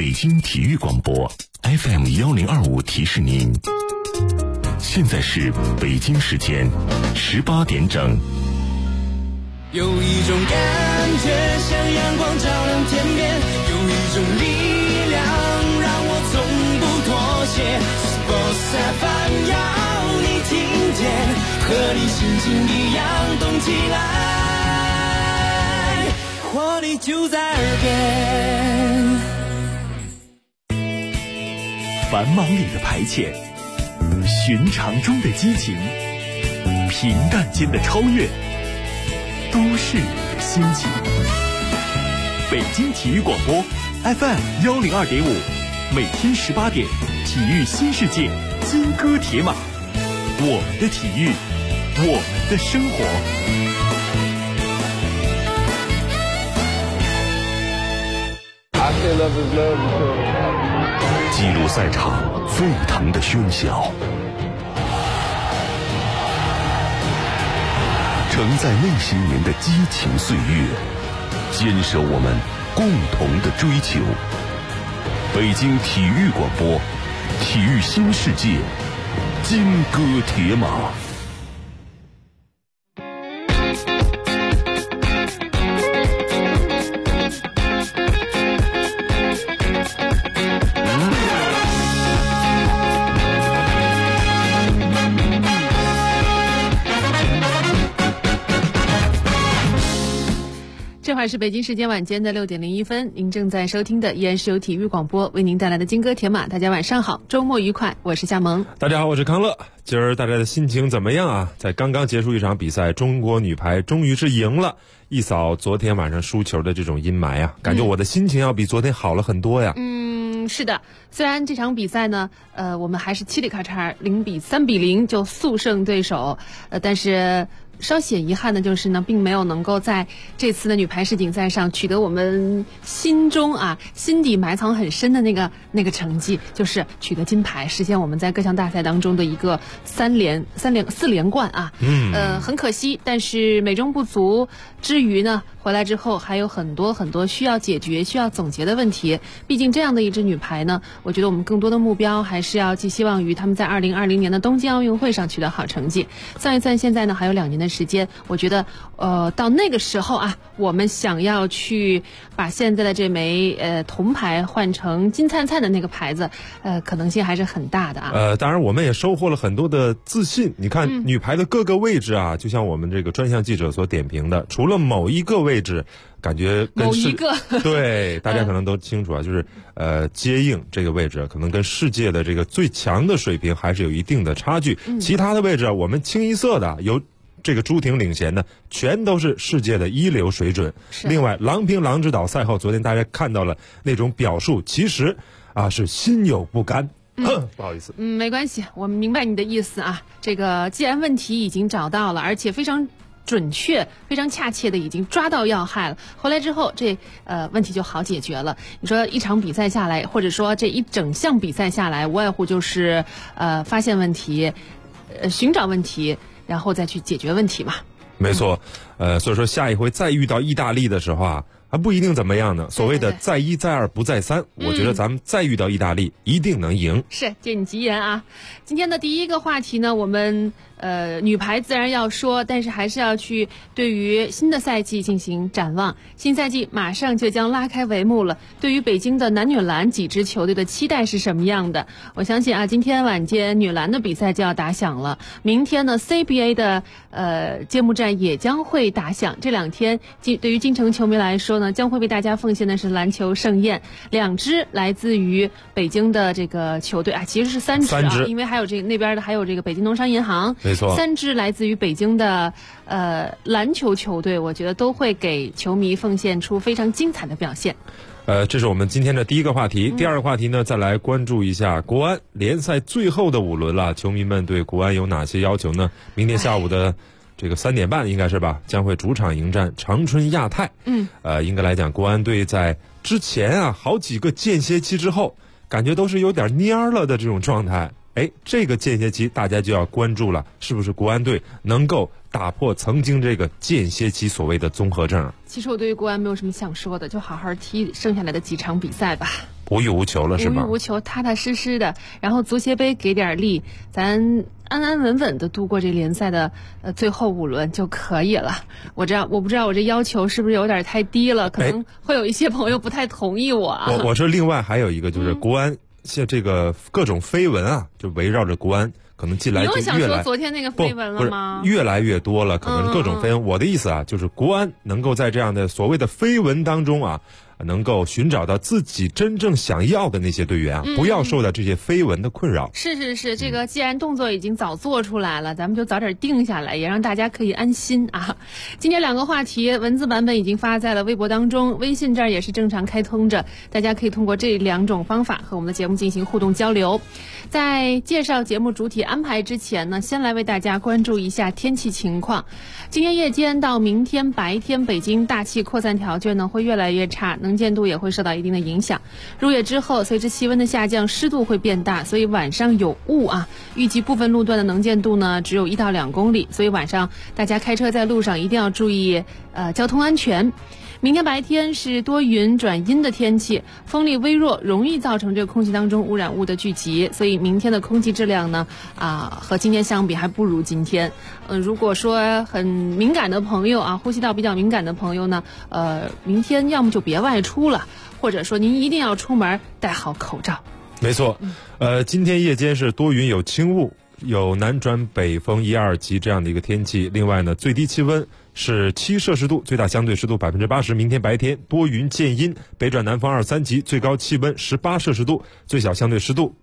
北京体育广播 FM1025提示您，现在是北京时间18点整。 有一种感觉像阳光照亮天边，有一种力量让我从不妥协。Sports FM 要你听见，和你心情一样动起来，活力就在耳边。 繁忙里的排遣，寻常中的激情，平淡间的超越，都市里的心情。北京体育广播 FM102.5，每天18点，体育新世界，金戈铁马，我们的体育，我们的生活。 记录赛场沸腾的喧嚣，承载那些年的激情岁月，坚守我们共同的追求。北京体育广播，体育新世界，金戈铁马。 这会儿是北京时间晚间的6点01分，您正在收听的依然是由体育广播为您带来的金戈铁马。大家晚上好，周末愉快，我是夏萌。 大家好，我是康乐。今儿大家的心情怎么样啊？在刚刚结束一场比赛，中国女排终于是赢了，一扫昨天晚上输球的这种阴霾啊，感觉我的心情要比昨天好了很多呀。 是的，虽然这场比赛呢，我们还是嘁里咔嚓3-0就速胜对手，但是稍显遗憾的就是呢，并没有能够在这次的女排世锦赛上取得我们心底埋藏很深的那个成绩，就是取得金牌，实现我们在各项大赛当中的一个4连冠啊。很可惜，但是美中不足之余呢，回来之后还有很多很多需要解决、需要总结的问题。毕竟这样的一支女排呢，我觉得我们更多的目标还是要寄希望于他们在2020年的东京奥运会上取得好成绩。算一算，现在呢还有2年的时间，我觉得到那个时候啊，我们想要去把现在的这枚铜牌换成金灿灿的那个牌子，可能性还是很大的啊。 当然我们也收获了很多的自信。你看女排的各个位置啊，就像我们这个专项记者所点评的，除了某一个位置感觉跟某一个对大家可能都清楚啊，就是接应这个位置可能跟世界的这个最强的水平还是有一定的差距。其他的位置我们清一色的由这个朱婷领衔的全都是世界的一流水准。另外郎平郎指导赛后，昨天大家看到了那种表述，其实是心有不甘。不好意思。 没关系，我们明白你的意思啊。这个既然问题已经找到了，而且非常准确、非常恰切的已经抓到要害了，回来之后这问题就好解决了。你说一场比赛下来，或者说这一整项比赛下来，无外乎就是发现问题，寻找问题，然后再去解决问题嘛。 没错。所以说下一回再遇到意大利的时候啊，还不一定怎么样呢。所谓的再一再二不再三，我觉得咱们再遇到意大利一定能赢。 是，借你吉言啊。今天的第一个话题呢，我们女排自然要说，但是还是要去对于新的赛季进行展望。新赛季马上就将拉开帷幕了，对于北京的男女篮几支球队的期待是什么样的？我相信啊，今天晚间女篮的比赛就要打响了，明天呢 CBA 的揭幕战也将会打响。这2天对于京城球迷来说呢，将会为大家奉献的是篮球盛宴。2支来自于北京的这个球队啊，其实是3支啊，因为还有那边的还有这个北京农商银行，没错，3支来自于北京的篮球球队，我觉得都会给球迷奉献出非常精彩的表现。 这是我们今天的第一个话题。第二个话题呢，再来关注一下国安联赛最后的5轮了，球迷们对国安有哪些要求呢？明天下午的这个3点半应该是吧，将会主场迎战长春亚泰。应该来讲，国安队在之前啊好几个间歇期之后，感觉都是有点蔫了的这种状态。这个间歇期大家就要关注了，是不是国安队能够打破曾经这个间歇期所谓的综合症？ 其实我对于国安没有什么想说的，就好好踢剩下来的几场比赛吧。 无欲无求了，是吧？ 无欲无求，踏踏实实的，然后足协杯给点力，咱安安稳稳的度过这联赛的最后5轮就可以了。我不知道我这要求是不是有点太低了，可能会有一些朋友不太同意我啊。 我说另外还有一个就是国安现在这个各种绯闻啊，就围绕着国安。可能进来就越来， 你又想说昨天那个绯闻了吗？ 越来越多了，可能各种绯闻。我的意思啊，就是国安能够在这样的所谓的绯闻当中啊，能够寻找到自己真正想要的那些队员啊，不要受到这些绯闻的困扰。 是，这个既然动作已经早做出来了，咱们就早点定下来，也让大家可以安心啊。今天2个话题文字版本已经发在了微博当中，微信这儿也是正常开通着，大家可以通过这2种方法和我们的节目进行互动交流。在介绍节目主体安排之前呢，先来为大家关注一下天气情况。今天夜间到明天白天，北京大气扩散条件呢会越来越差，能见度也会受到一定的影响。入夜之后，随着气温的下降，湿度会变大，所以晚上有雾啊。预计部分路段的能见度呢只有1到2公里，所以晚上大家开车在路上一定要注意交通安全。明天白天是多云转阴的天气，风力微弱，容易造成这个空气当中污染物的聚集，所以明天的空气质量呢和今天相比还不如今天。如果说很敏感的朋友啊，呼吸道比较敏感的朋友呢，明天要么就别外出了，或者说您一定要出门戴好口罩。 没错，今天夜间是多云有轻雾，有南转北风1、2级这样的一个天气。另外呢，最低气温是7摄氏度，最大相对湿度80%。明天白天多云见阴，北转南风2、3级，最高气温18摄氏度，最小相对湿度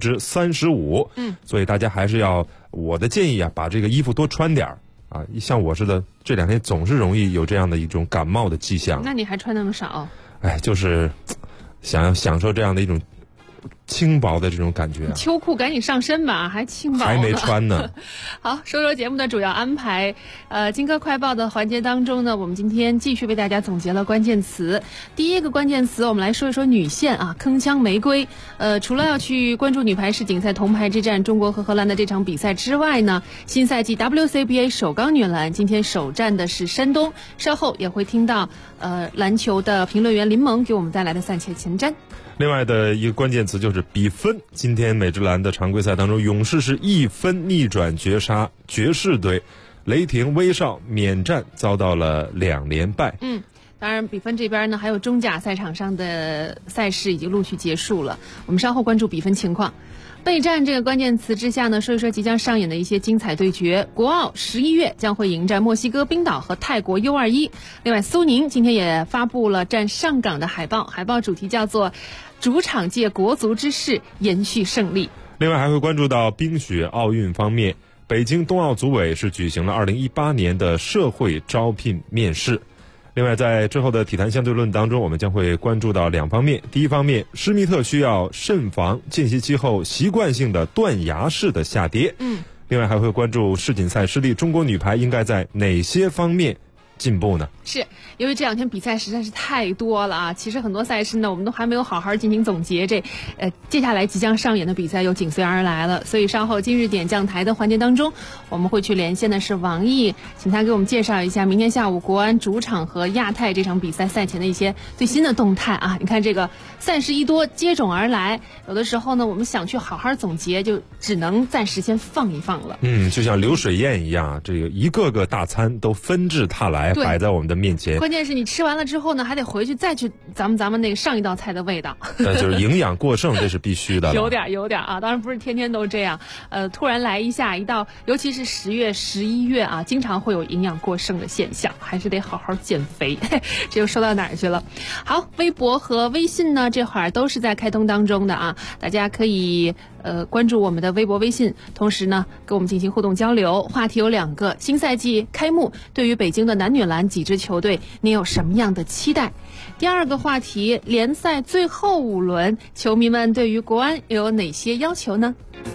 35%。所以大家还是要，我的建议啊，把这个衣服多穿点啊。像我似的，这2天总是容易有这样的一种感冒的迹象。 那你还穿那么少？ 就是想要享受这样的一种轻薄的这种感觉啊。 秋裤赶紧上身吧，还轻薄呢， 还没穿呢。 好，说说节目的主要安排。金科快报的环节当中呢，我们今天继续为大家总结了关键词。第一个关键词，我们来说一说女线啊，铿锵玫瑰。除了要去关注女排世锦赛铜牌之战中国和荷兰的这场比赛之外呢，新赛季 WCBA 首钢女篮今天首战的是山东，稍后也会听到篮球的评论员林萌给我们带来的赛前前瞻。 另外的一个关键词就是比分。今天美职篮的常规赛当中，勇士是1分逆转绝杀爵士队，雷霆威少免战遭到了2连败。 当然比分这边呢，还有中甲赛场上的赛事已经陆续结束了，我们稍后关注比分情况。备战这个关键词之下呢，说一说即将上演的一些精彩对决。国奥11月将会迎战墨西哥、冰岛和泰国 U21。另外，苏宁今天也发布了战上港的海报，海报主题叫做主场借国足之势延续胜利。 另外还会关注到冰雪奥运方面，北京冬奥组委是举行了2018年的社会招聘面试。另外在之后的体坛相对论当中，我们将会关注到2方面。第一方面，施密特需要慎防间歇期后习惯性的断崖式的下跌。另外还会关注世锦赛失利，中国女排应该在哪些方面进步呢？ 是因为这2天比赛实在是太多了啊！其实很多赛事呢，我们都还没有好好进行总结。接下来即将上演的比赛又紧随而来了，所以稍后今日点将台的环节当中，我们会去连线的是王毅，请他给我们介绍一下明天下午国安主场和亚太这场比赛赛前的一些最新的动态啊！你看这个赛事一多接踵而来，有的时候呢，我们想去好好总结，就只能暂时先放一放了。 就像流水宴一样，这个一个个大餐都纷至沓来，摆在我们的面前。 关键是你吃完了之后呢，还得回去再去咱们那个上一道菜的味道。 就是营养过剩，这是必须的。 有点啊，当然不是天天都这样。突然来一到，尤其是10月、11月啊，经常会有营养过剩的现象，还是得好好减肥。这又说到哪儿去了？好，微博和微信呢，这会儿都是在开通当中的啊，大家可以关注我们的微博、微信，同时呢，跟我们进行互动交流。话题有2个，新赛季开幕，对于北京的男女篮几支球队，你有什么样的期待？第2个话题，联赛最后5轮，球迷们对于国安又有哪些要求呢？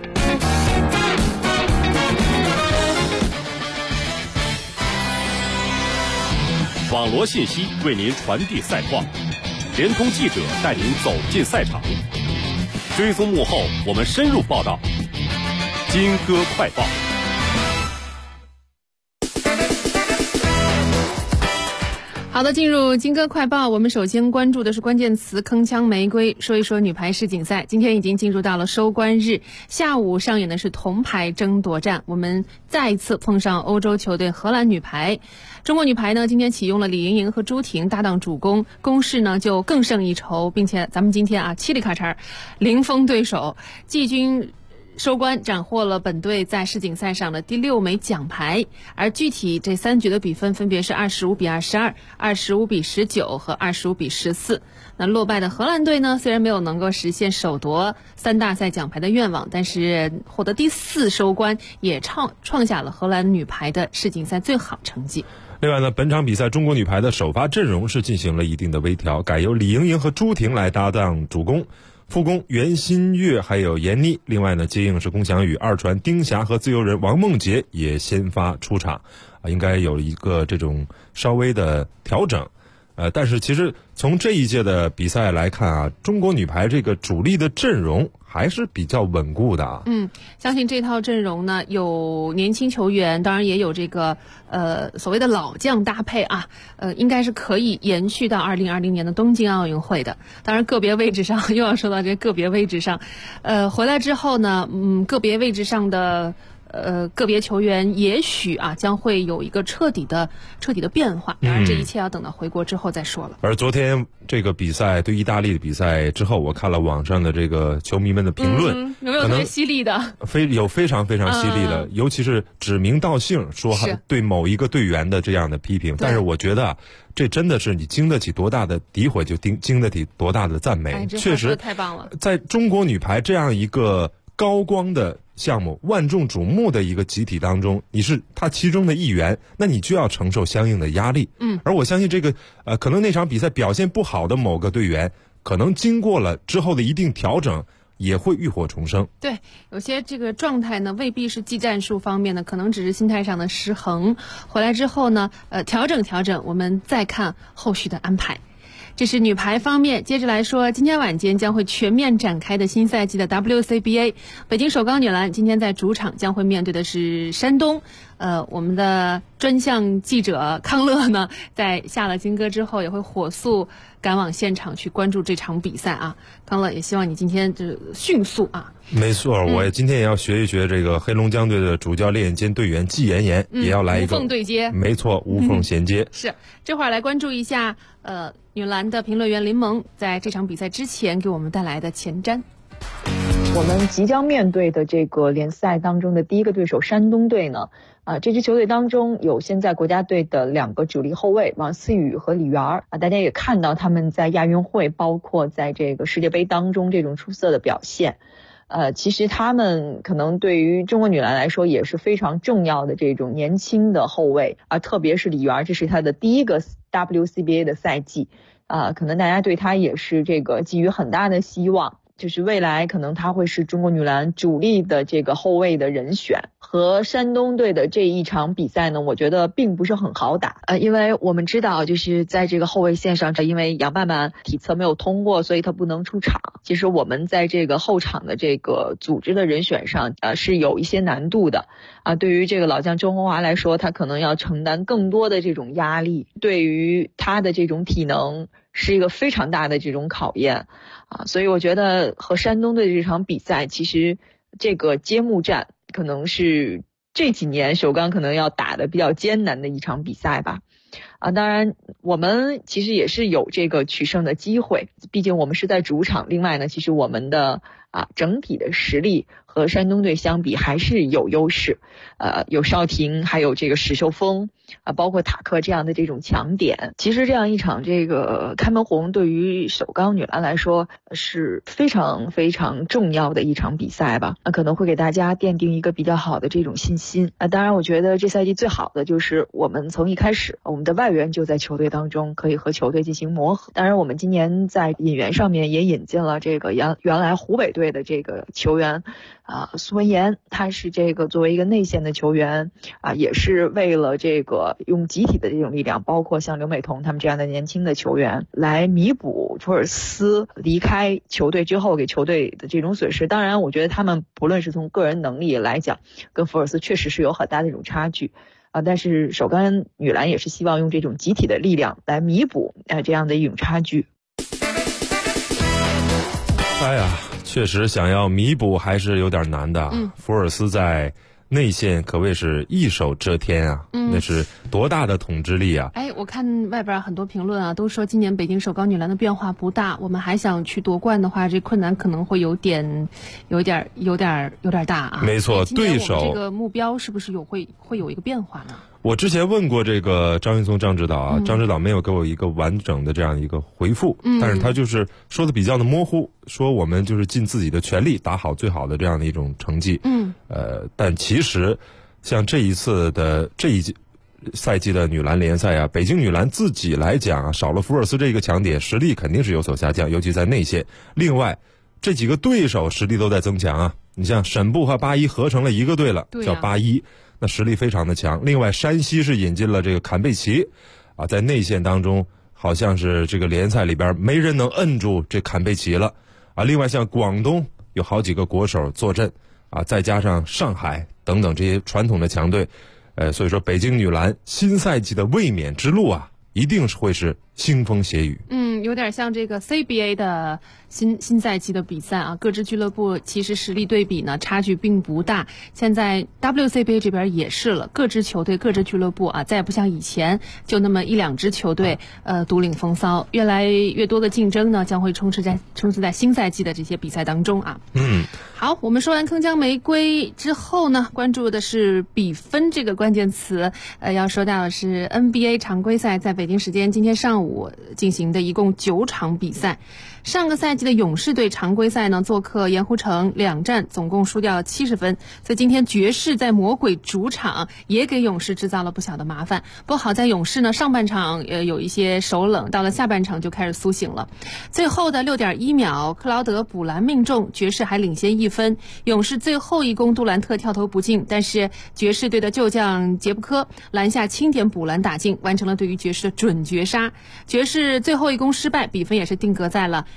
网罗信息为您传递赛况，联通记者带您走进赛场，追踪幕后，我们深入报道。金歌快报。 好的，进入金歌快报，我们首先关注的是关键词铿锵玫瑰，说一说女排世锦赛。今天已经进入到了收官日，下午上演的是铜牌争夺战，我们再一次碰上欧洲球队荷兰女排。中国女排呢，今天启用了李盈莹和朱婷搭档主攻，攻势呢就更胜一筹，并且咱们今天啊，嘁里咔嚓零封对手，季军收官，斩获了本队在世锦赛上的第6枚奖牌，而具体这3局的比分分别是25-22、25-19和25-14。那落败的荷兰队呢，虽然没有能够实现首夺3大赛奖牌的愿望，但是获得第4收官，也创下了荷兰女排的世锦赛最好成绩。 另外呢，本场比赛中国女排的首发阵容是进行了一定的微调，改由李盈莹和朱婷来搭档主攻。副攻袁心玥还有闫妮，另外呢接应是龚翔宇、二传丁霞和自由人王梦洁也先发出场，应该有一个这种稍微的调整。但是其实从这一届的比赛来看啊，中国女排这个主力的阵容还是比较稳固的啊。 相信这套阵容呢，有年轻球员，当然也有这个所谓的老将搭配啊，应该是可以延续到2020年的东京奥运会的。当然个别位置上又要说到这个别位置上，回来之后呢，个别位置上的个别球员也许啊将会有一个彻底的变化，当然这一切要等到回国之后再说了。 而昨天这个比赛对意大利的比赛之后，我看了网上的这个球迷们的评论， 有没有特别犀利的？ 有非常非常犀利的，尤其是指名道姓说对某一个队员的这样的批评。但是我觉得这真的是你经得起多大的诋毁，就经得起多大的赞美。确实太棒了， 在中国女排这样一个高光的项目、万众瞩目的一个集体当中，你是他其中的一员，那你就要承受相应的压力。而我相信这个可能那场比赛表现不好的某个队员，可能经过了之后的一定调整，也会浴火重生。 对，有些这个状态呢，未必是技战术方面的，可能只是心态上的失衡。回来之后呢，调整，我们再看后续的安排。这是女排方面，接着来说，今天晚间将会全面展开的新赛季的 WCBA， 北京首钢女篮今天在主场将会面对的是山东。我们的专项记者康乐呢，在下了金歌之后，也会火速赶往现场去关注这场比赛啊。康乐也希望你今天就迅速啊。 没错，我今天也要学一学这个黑龙江队的主教练兼队员季妍妍，也要来一个无缝对接。 没错，无缝衔接。 是，这会儿来关注一下女篮的评论员林萌在这场比赛之前给我们带来的前瞻。 我们即将面对的这个联赛当中的第一个对手山东队呢，这支球队当中有现在国家队的2个主力后卫王思雨和李媛大家也看到他们在亚运会包括在这个世界杯当中这种出色的表现。其实他们可能对于中国女篮来说也是非常重要的这种年轻的后卫特别是李媛，这是她的第一个 WCBA 的赛季可能大家对她也是这个寄予很大的希望，就是未来可能她会是中国女篮主力的这个后卫的人选。和山东队的这一场比赛呢，我觉得并不是很好打因为我们知道就是在这个后卫线上，因为杨曼曼体测没有通过，所以她不能出场。其实我们在这个后场的这个组织的人选上是有一些难度的对于这个老将周红华来说，他可能要承担更多的这种压力，对于他的这种体能是一个非常大的这种考验所以我觉得和山东队的这场比赛，其实这个揭幕战可能是这几年首钢可能要打的比较艰难的一场比赛吧当然我们其实也是有这个取胜的机会，毕竟我们是在主场。另外呢，其实我们的整体的实力和山东队相比还是有优势有邵婷，还有这个史秀峰包括塔克这样的这种强点。其实这样一场这个开门红对于首钢女篮来说是非常非常重要的一场比赛吧可能会给大家奠定一个比较好的这种信心当然我觉得这赛季最好的就是我们从一开始我们的外援就在球队当中，可以和球队进行磨合。当然我们今年在引援上面也引进了这个原来湖北队的这个球员苏文言，他是这个作为一个内线的球员也是为了这个用集体的这种力量，包括像刘美彤他们这样的年轻的球员来弥补福尔斯离开球队之后给球队的这种损失。当然我觉得他们不论是从个人能力来讲，跟福尔斯确实是有很大的一种差距但是首钢女篮也是希望用这种集体的力量来弥补这样的一种差距。 哎呀，确实想要弥补还是有点难的。福尔斯在内线可谓是一手遮天啊，那是多大的统治力啊！ 哎，我看外边很多评论啊，都说今年北京首钢女篮的变化不大，我们还想去夺冠的话，这困难可能会有点大啊。 没错，对手这个目标是不是会有一个变化呢？ 我之前问过这个张云松张指导啊，张指导没有给我一个完整的这样一个回复，但是他就是说的比较的模糊，说我们就是尽自己的全力打好最好的这样的一种成绩。但其实像这一赛季的女篮联赛啊，北京女篮自己来讲啊，少了福尔斯这个强点，实力肯定是有所下降，尤其在内线。另外，这几个对手实力都在增强啊，你像沈布和八一合成了一个队了，叫八一。那实力非常的强。另外，山西是引进了这个坎贝奇，啊，在内线当中好像是这个联赛里边没人能摁住这坎贝奇了，啊。另外，像广东有好几个国手坐镇，啊，再加上上海等等这些传统的强队，所以说北京女篮新赛季的卫冕之路啊，一定是会是腥风血雨。 有点像这个 CBA 的新赛季的比赛啊，各支俱乐部其实实力对比呢差距并不大。现在 WCBA 这边也是了，各支球队、各支俱乐部啊，再也不像以前就那么一两支球队独领风骚，越来越多的竞争呢将会充斥在新赛季的这些比赛当中啊。好，我们说完铿锵玫瑰之后呢，关注的是比分这个关键词。要说到的是 NBA 常规赛在北京时间今天上午进行的一共9场比赛。上个赛季的勇士队常规赛呢做客盐湖城2战总共输掉70分，所以今天爵士在魔鬼主场也给勇士制造了不小的麻烦。不过好在勇士呢上半场有一些手冷，到了下半场就开始苏醒了。最后的 6.1 秒克劳德补篮命中，爵士还领先1分。勇士最后一攻杜兰特跳投不进，但是爵士队的旧将杰布科篮下轻点补篮打进，完成了对于爵士的准绝杀。爵士最后一攻失败，比分也是定格在了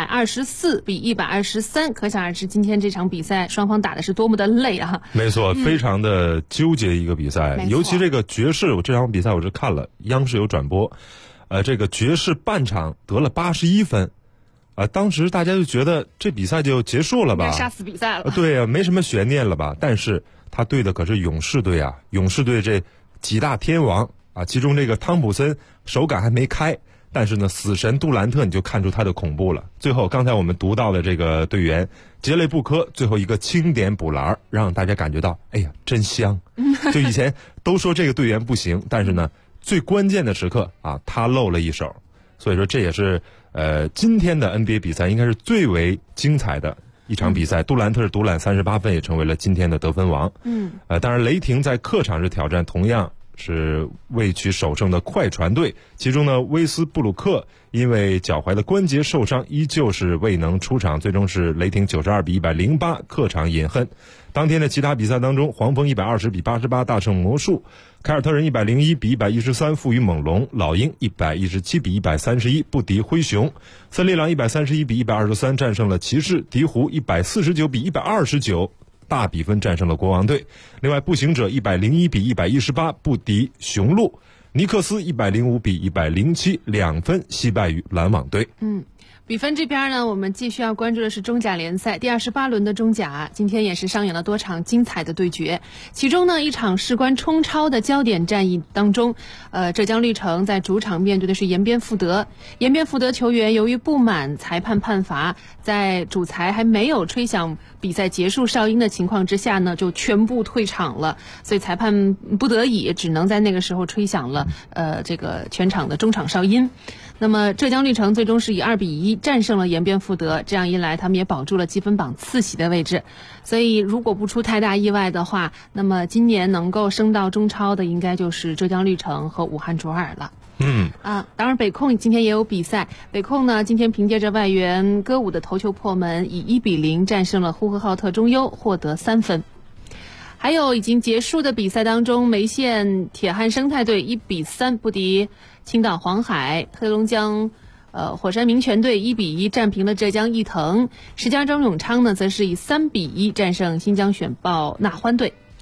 124比123，可想而知今天这场比赛双方打的是多么的累啊！ 没错，非常的纠结一个比赛，尤其这个爵士，我这场比赛我是看了，央视有转播，这个爵士半场得了81分，当时大家就觉得这比赛就结束了吧， 杀死比赛了， 对啊，没什么悬念了吧？但是他对的可是勇士队啊，勇士队这几大天王啊，其中这个汤普森手感还没开。但是呢，死神杜兰特你就看出他的恐怖了。最后，刚才我们读到的这个队员杰雷布科最后一个轻点补篮，让大家感觉到，哎呀，真香！就以前都说这个队员不行，但是呢，最关键的时刻啊，他露了一手。所以说，这也是今天的 NBA 比赛应该是最为精彩的一场比赛。杜兰特是独揽38分，也成为了今天的得分王。当然，雷霆在客场是挑战同样是未取首胜的快船队，其中呢，威斯布鲁克因为脚踝的关节受伤，依旧是未能出场，最终是雷霆92比108客场饮恨。当天的其他比赛当中，黄蜂120比88大胜魔术，凯尔特人101比113负于猛龙，老鹰117比131不敌灰熊，森林狼131比123战胜了骑士，鹈鹕149比129大比分战胜了国王队。另外，步行者101比118不敌雄鹿，尼克斯105比107，2分惜败于篮网队。 比分这边呢，我们继续要关注的是中甲联赛第28轮的中甲，今天也是上演了多场精彩的对决。其中呢，一场事关冲超的焦点战役当中，浙江绿城在主场面对的是延边富德。延边富德球员由于不满裁判判罚，在主裁还没有吹响比赛结束哨音的情况之下呢，就全部退场了。所以裁判不得已只能在那个时候吹响了这个全场的中场哨音。那么浙江绿城最终是以2比1战胜了延边富德，这样一来他们也保住了积分榜次席的位置。所以如果不出太大意外的话，那么今年能够升到中超的应该就是浙江绿城和武汉卓尔了。当然北控今天也有比赛，北控呢今天凭借着外援歌舞的头球破门，以1比0战胜了呼和浩特中优，获得3分。还有已经结束的比赛当中，梅县铁汉生态队1比3不敌青岛黄海，黑龙江火山民权队1比1战平了浙江毅腾，石家庄永昌呢则是以3比1战胜新疆选报纳欢队。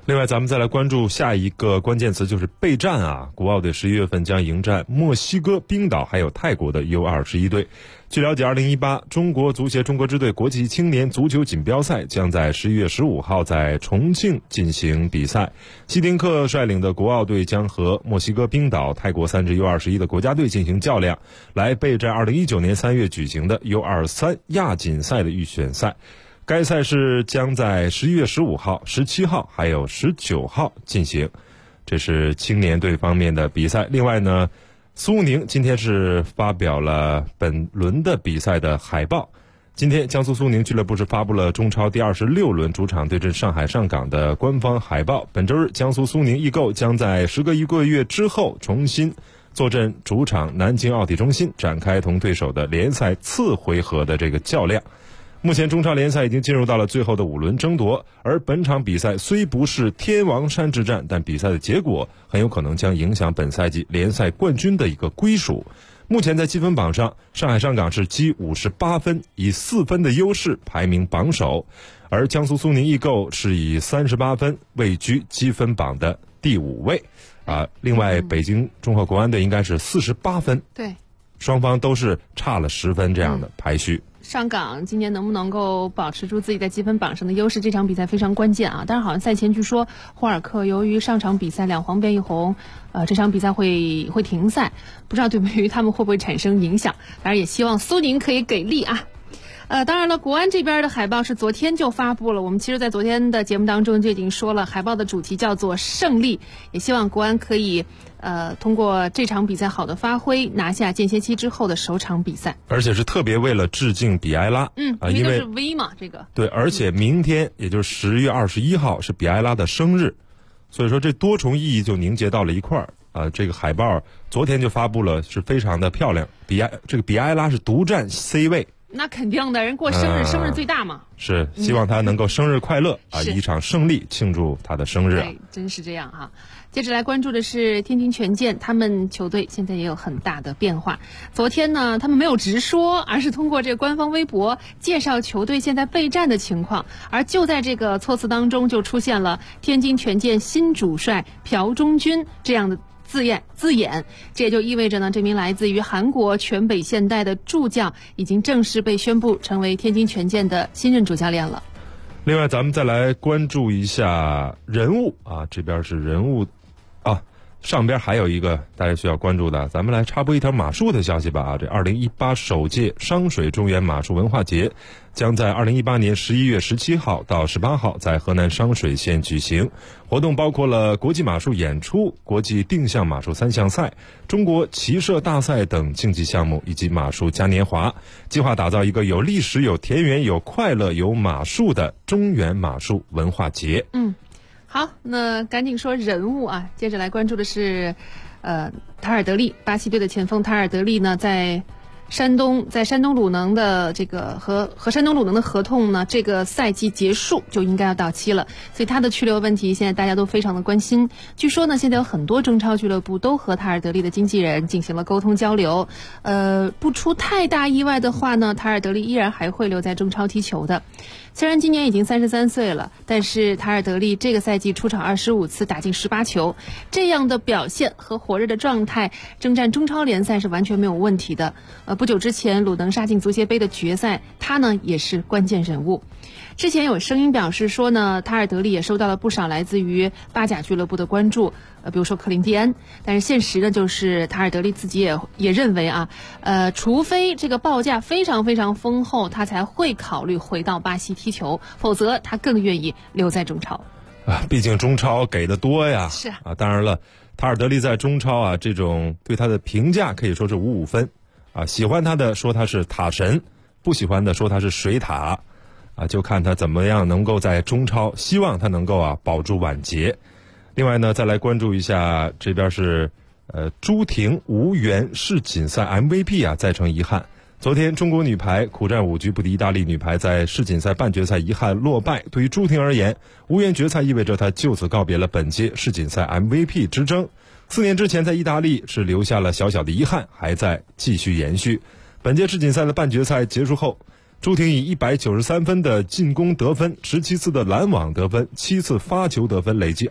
另外，咱们再来关注下一个关键词，就是备战啊。国奥队11月份将迎战墨西哥、冰岛还有泰国的 U21队。据了解，2018中国足协中国支队国际青年足球锦标赛将在11月15号在重庆进行比赛。希丁克率领的国奥队将和墨西哥、冰岛、泰国3支 U21的国家队进行较量，来备战2019年3月举行的 U23亚锦赛的预选赛。该赛事将在11月15号、17号还有19号进行，这是青年队方面的比赛。另外呢，苏宁今天是发表了本轮的比赛的海报。今天江苏苏宁俱乐部是发布了中超第26轮主场对阵上海上港的官方海报。本周日，江苏苏宁易购将在时隔1个月之后重新坐镇主场南京奥体中心，展开同对手的联赛次回合的这个较量。目前中超联赛已经进入到了最后的5轮争夺，而本场比赛虽不是天王山之战，但比赛的结果很有可能将影响本赛季联赛冠军的一个归属。目前在积分榜上，上海上港是积58分，以4分的优势排名榜首，而江苏苏宁易购是以38分位居积分榜的第5位。另外北京中赫国安队应该是48分， 对， 双方都是差了10分这样的排序。 上港今年能不能够保持住自己在积分榜上的优势，这场比赛非常关键啊！但是好像赛前据说霍尔克由于上场比赛2黄变1红，这场比赛会停赛，不知道对于他们会不会产生影响。当然也希望苏宁可以给力啊！当然了，国安这边的海报是昨天就发布了，我们其实在昨天的节目当中就已经说了，海报的主题叫做胜利，也希望国安可以通过这场比赛好的发挥，拿下间歇期之后的首场比赛， 而且是特别为了致敬比埃拉， 因为都是 V 嘛，这个对，而且明天也就是10月21号是比埃拉的生日，所以说这多重意义就凝结到了一块儿。这个海报昨天就发布了，是非常的漂亮。这个比埃拉是独占 C 位。 那肯定的，人过生日，生日最大嘛。 是，希望他能够生日快乐以一场胜利庆祝他的生日。 对，真是这样哈。接着来关注的是天津权健，他们球队现在也有很大的变化。昨天呢，他们没有直说，而是通过这个官方微博介绍球队现在备战的情况。而就在这个措辞当中，就出现了天津权健新主帅朴忠军这样的字眼，这也就意味着呢，这名来自于韩国全北现代的助教已经正式被宣布成为天津权健的新任主教练了。 另外，咱们再来关注一下人物啊，这边是人物啊，上边还有一个大家需要关注的，咱们来插播一条马术的消息吧啊，这2018首届商水中原马术文化节将在2018年11月17号到18号在河南商水县举行。活动包括了国际马术演出、国际定向马术3项赛、中国骑射大赛等竞技项目，以及马术嘉年华，计划打造一个有历史、有田园、有快乐、有马术的中原马术文化节。 好，那赶紧说人物啊，接着来关注的是塔尔德利，巴西队的前锋塔尔德利呢，在山东鲁能的这个和山东鲁能的合同呢，这个赛季结束就应该要到期了，所以他的去留问题现在大家都非常的关心。据说呢，现在有很多中超俱乐部都和塔尔德利的经纪人进行了沟通交流，不出太大意外的话呢，塔尔德利依然还会留在中超踢球的。虽然今年已经33岁了，但是塔尔德利这个赛季出场25次，打进18球，这样的表现和火热的状态，征战中超联赛是完全没有问题的。不久之前鲁能杀进足协杯的决赛，他呢也是关键人物。之前有声音表示说呢，塔尔德利也收到了不少来自于巴甲俱乐部的关注，比如说克林蒂安。但是现实呢，就是塔尔德利自己也认为啊，除非这个报价非常非常丰厚，他才会考虑回到巴西踢球，否则他更愿意留在中超。 毕竟中超给的多呀。 是啊， 当然了，塔尔德利在中超啊，这种对他的评价可以说是5-5分啊。喜欢他的说他是塔神，不喜欢的说他是水塔。就看他怎么样能够在中超，希望他能够保住晚节。另外呢，再来关注一下这边是朱婷无缘世锦赛 MVP 再成遗憾。昨天中国女排苦战5局不敌意大利女排，在世锦赛半决赛遗憾落败。对于朱婷而言，无缘决赛意味着她就此告别了本届世锦赛 MVP 之争。4年之前在意大利是留下了小小的遗憾，还在继续延续。本届世锦赛的半决赛结束后， 朱婷以193分的进攻得分，17次的拦网得分，7次发球得分，累计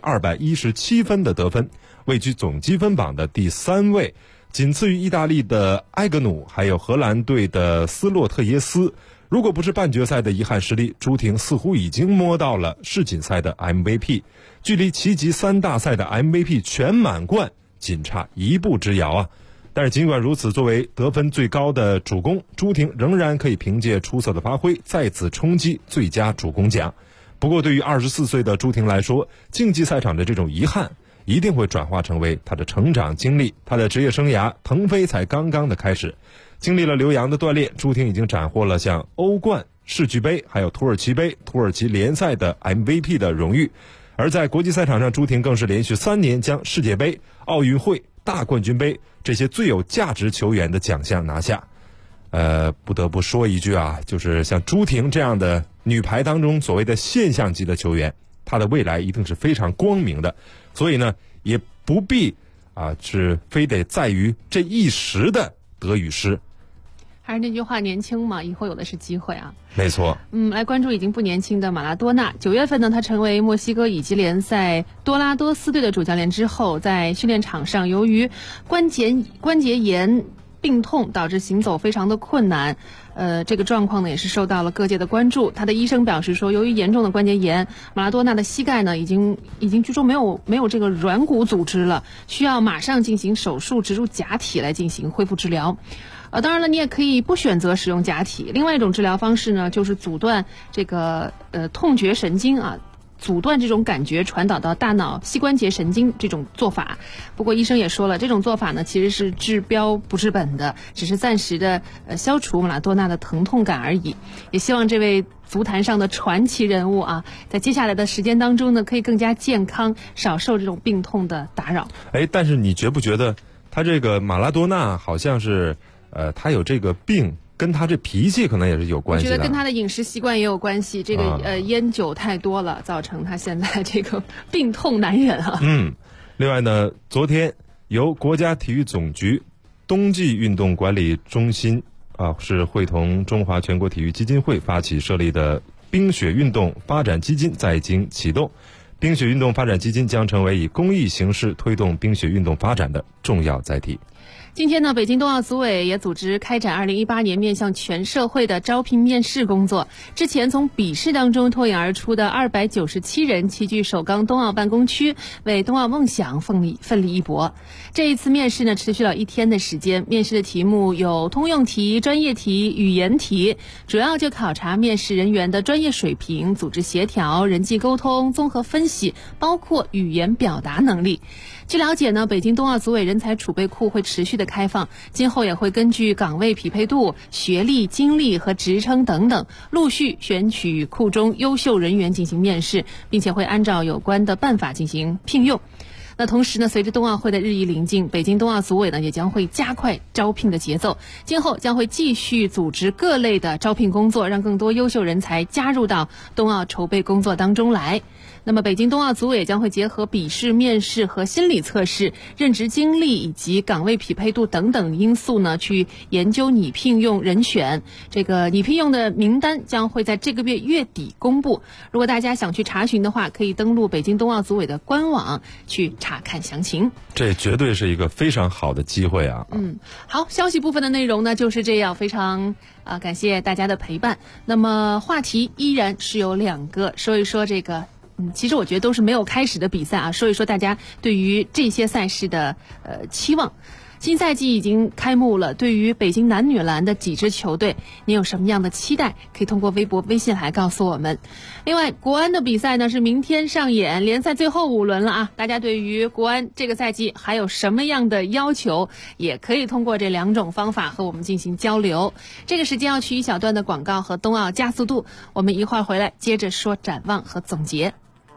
217分的得分，位居总积分榜的第3位，仅次于意大利的埃格努，还有荷兰队的斯洛特耶斯。如果不是半决赛的遗憾失利，朱婷似乎已经摸到了世锦赛的 MVP， 距离旗级3大赛的 MVP 全满贯仅差1步之遥啊！但是尽管如此，作为得分最高的主攻，朱婷仍然可以凭借出色的发挥再次冲击最佳主攻奖。不过对于24岁的朱婷来说，竞技赛场的这种遗憾一定会转化成为她的成长经历，她的职业生涯腾飞才刚刚的开始。经历了留洋的锻炼，朱婷已经斩获了像欧冠、世俱杯还有土耳其杯、土耳其联赛的 MVP 的荣誉。而在国际赛场上，朱婷更是连续3年将世界杯、奥运会、大冠军杯这些最有价值球员的奖项拿下。不得不说一句啊，就是像朱婷这样的女排当中所谓的现象级的球员，她的未来一定是非常光明的。所以呢，也不必是非得在于这一时的得与失。 还是那句话，年轻嘛，以后有的是机会啊。 没错。 来关注已经不年轻的马拉多纳。9月份呢，他成为墨西哥乙级联赛多拉多斯队的主教练之后，在训练场上由于关节炎病痛导致行走非常的困难。这个状况呢也是受到了各界的关注。他的医生表示说，由于严重的关节炎，马拉多纳的膝盖呢已经据说没有这个软骨组织了，需要马上进行手术植入假体来进行恢复治疗。当然了，你也可以不选择使用假体。另外一种治疗方式呢，就是阻断这个痛觉神经啊，阻断这种感觉传导到大脑膝关节神经这种做法。不过医生也说了，这种做法呢其实是治标不治本的，只是暂时的消除马拉多纳的疼痛感而已。也希望这位足坛上的传奇人物啊，在接下来的时间当中呢，可以更加健康，少受这种病痛的打扰。 但是你觉不觉得他这个马拉多纳好像是他有这个病跟他这脾气可能也是有关系的。 我觉得跟他的饮食习惯也有关系，这个烟酒太多了，造成他现在这个病痛难忍啊。 另外呢，昨天由国家体育总局冬季运动管理中心是会同中华全国体育基金会发起设立的冰雪运动发展基金在京启动。冰雪运动发展基金将成为以公益形式推动冰雪运动发展的重要载体。 今天呢，北京冬奥组委也组织开展2018年面向全社会的招聘面试工作。之前从笔试当中脱颖而出的297人齐聚首钢冬奥办公区，为冬奥梦想奋力一搏。这一次面试呢，持续了1天的时间。面试的题目有通用题、专业题、语言题，主要就考察面试人员的专业水平、组织协调、人际沟通、综合分析，包括语言表达能力。据了解呢，北京冬奥组委人才储备库会持续的开放，今后也会根据岗位匹配度、学历、经历和职称等等，陆续选取库中优秀人员进行面试，并且会按照有关的办法进行聘用。那同时呢，随着冬奥会的日益临近，北京冬奥组委呢也将会加快招聘的节奏，今后将会继续组织各类的招聘工作，让更多优秀人才加入到冬奥筹备工作当中来。那么北京冬奥组委将会结合笔试、面试和心理测试、任职经历以及岗位匹配度等等因素呢，去研究拟聘用人选。这个拟聘用的名单将会在这个月底公布。如果大家想去查询的话，可以登录北京冬奥组委的官网去查看详情。 这绝对是一个非常好的机会啊！ 好，消息部分的内容呢就是这样，非常感谢大家的陪伴。那么话题依然是有2个，说一说这个。其实我觉得都是没有开始的比赛啊，说一说大家对于这些赛事的期望。新赛季已经开幕了，对于北京男女篮的几支球队，你有什么样的期待？可以通过微博、微信来告诉我们。另外，国安的比赛呢是明天上演，联赛最后5轮了啊！大家对于国安这个赛季还有什么样的要求？也可以通过这2种方法和我们进行交流。这个时间要去一小段的广告和冬奥加速度，我们一会儿回来接着说展望和总结。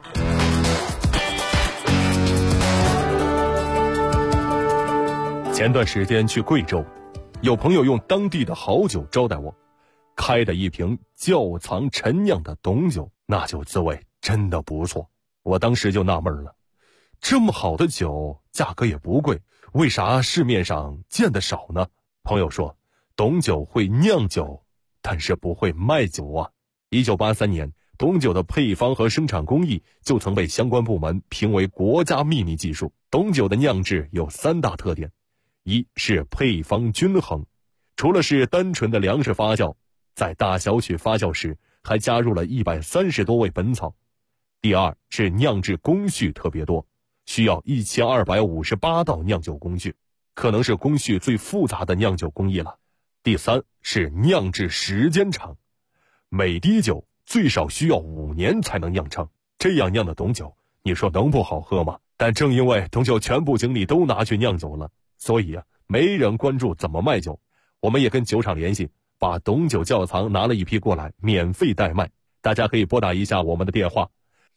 前段时间去贵州，有朋友用当地的好酒招待我，开的一瓶窖藏陈酿的董酒，那酒滋味真的不错。我当时就纳闷了，这么好的酒价格也不贵，为啥市面上见得少呢？朋友说，董酒会酿酒， 但是不会卖酒啊。1983年，董酒的配方和生产工艺就曾被相关部门评为国家秘密技术。董酒的酿制有3大特点：一是配方均衡，除了是单纯的粮食发酵，在大小曲发酵时还加入了130多味本草；第二是酿制工序特别多，需要1258道酿酒工序，可能是工序最复杂的酿酒工艺了；第三是酿制时间长，每滴酒最少需要5年才能酿成。这样酿的董酒，你说能不好喝吗？但正因为董酒全部精力都拿去酿酒了，所以没人关注怎么卖酒。我们也跟酒厂联系，把董酒窖藏拿了一批过来，免费代卖。大家可以拨打一下我们的电话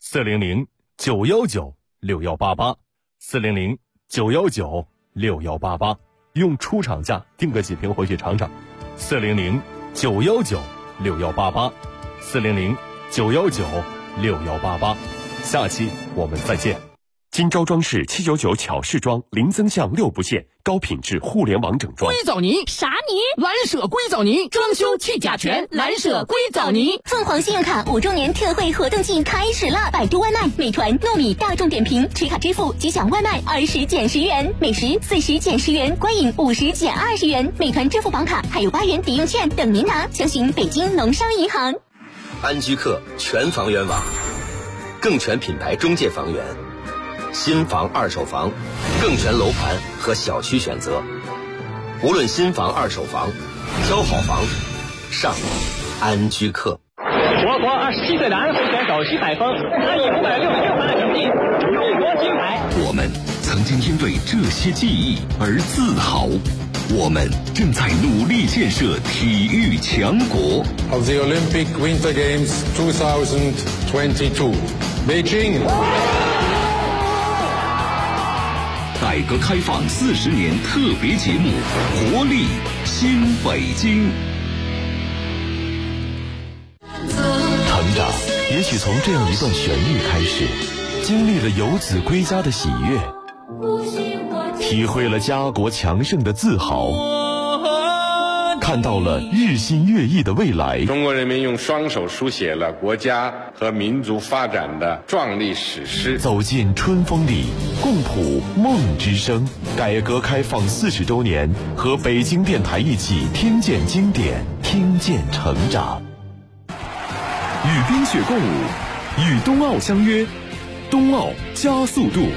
：400-919-6188，400-919-6188，用出厂价订个几瓶回去尝尝。400-919-6188，400-919-6188。下期我们再见。 金招装饰799巧饰装，零增项6不限，高品质互联网整装。 硅藻泥啥泥？蓝舍硅藻泥，装修去甲醛，蓝舍硅藻泥。 凤凰信用卡5周年特惠活动季开始了！百度外卖、美团、糯米、大众点评持卡支付即享外卖20减10元，美食40减10元，观影50减20元。美团支付宝卡还有8元抵用券等您拿，详询北京农商银行。 安居客全房源网，更全品牌中介房源。新房、二手房，更全楼盘和小区选择。无论新房、二手房，挑好房，上安居客。 我国27岁的安徽选手徐海峰，他以566分的成绩勇夺金牌。 我们曾经因为这些记忆而自豪，我们正在努力建设体育强国。 Of the Olympic Winter Games 2022, Beijing。 改革开放40年特别节目《活力新北京》。 成长也许从这样一段旋律开始，经历了游子归家的喜悦，体会了家国强盛的自豪，看到了日新月异的未来。 中国人民用双手书写了国家和民族发展的壮丽史诗。 走进春风里，共谱梦之声。改革开放40周年，和北京电台一起听见经典，听见成长。 与冰雪共舞，与冬奥相约，冬奥加速度。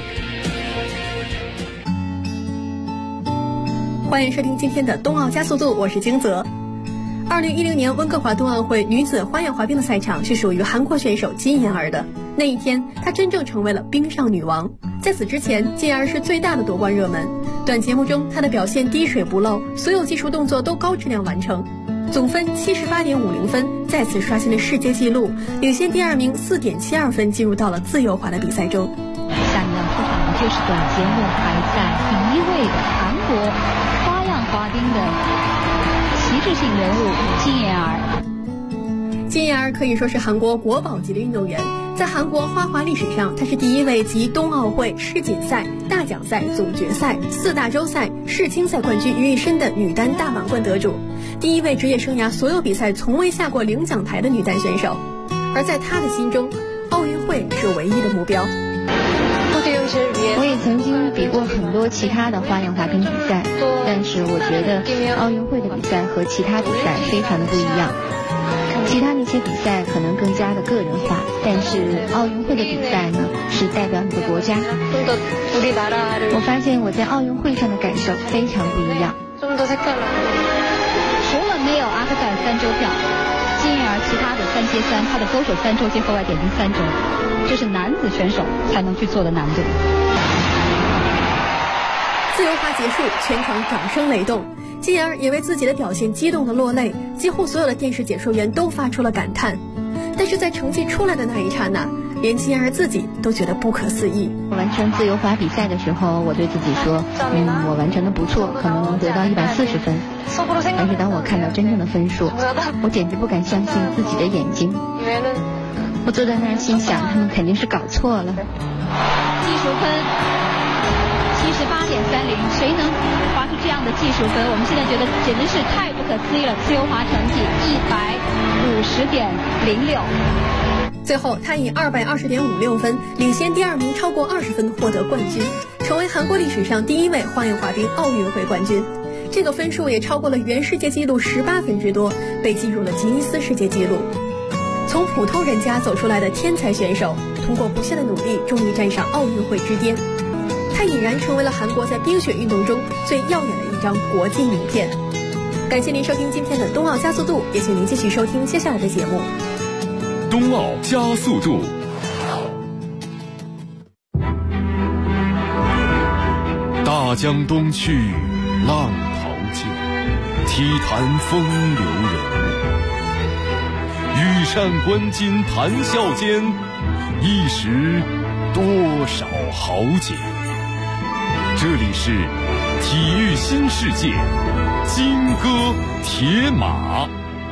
欢迎收听今天的冬奥加速度，我是金泽。2010年温哥华冬奥会女子花样滑冰的赛场是属于韩国选手金妍儿的。那一天，她真正成为了冰上女王。在此之前，金妍儿是最大的夺冠热门。短节目中，她的表现滴水不漏，所有技术动作都高质量完成，总分78.50分，再次刷新了世界纪录，领先第2名4.72分，进入到了自由滑的比赛中。 下面要出场的就是短节目排在第1位的韩国花样滑冰的旗帜性人物金妍儿。 金妍儿可以说是韩国国宝级的运动员，在韩国花滑历史上，她是第1位集冬奥会、世锦赛、大奖赛、总决赛、4大洲赛、世青赛冠军于一身的女单大满贯得主，第1位职业生涯所有比赛从未下过领奖台的女单选手。而在她的心中，奥运会是唯一的目标。 我也曾经比过很多其他的花样滑冰比赛，但是我觉得奥运会的比赛和其他比赛非常的不一样。其他那些比赛可能更加的个人化，但是奥运会的比赛呢，是代表你的国家。我发现我在奥运会上的感受非常不一样。除了没有阿克塞尔3周票，金妍儿其他的3接3，她的勾手3周接后外点评3周，这是男子选手才能去做的难度。 自由滑结束，全场掌声雷动，金妍儿也为自己的表现激动的落泪，几乎所有的电视解说员都发出了感叹。但是在成绩出来的那一刹那，连金妍儿自己都觉得不可思议。 完成自由滑比赛的时候，我对自己说，我完成的不错，可能能得到140分。但是当我看到真正的分数，我简直不敢相信自己的眼睛。我坐在那儿心想，他们肯定是搞错了。技术分谁能划出这样的技术分？我们现在觉得简直是太不可思议了。自由滑成绩150.06。 最后，他以220.56分领先第2名超过20分获得冠军，成为韩国历史上第1位花样滑冰奥运会冠军。这个分数也超过了原世界纪录18分之多，被记入了吉尼斯世界纪录。从普通人家走出来的天才选手，通过不懈的努力，终于站上奥运会之巅。他已然成为了韩国在冰雪运动中最耀眼的一张国际名片。感谢您收听今天的冬奥加速度，也请您继续收听接下来的节目。 冬奥加速度。大江东去，浪淘尽，体坛风流人物。羽扇纶巾谈笑间，一时多少豪杰。这里是体育新世界，金戈铁马。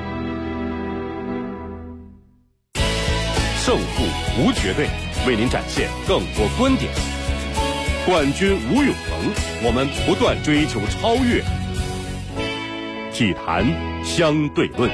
胜负无绝对，为您展现更多观点。冠军无永恒，我们不断追求超越。体坛相对论。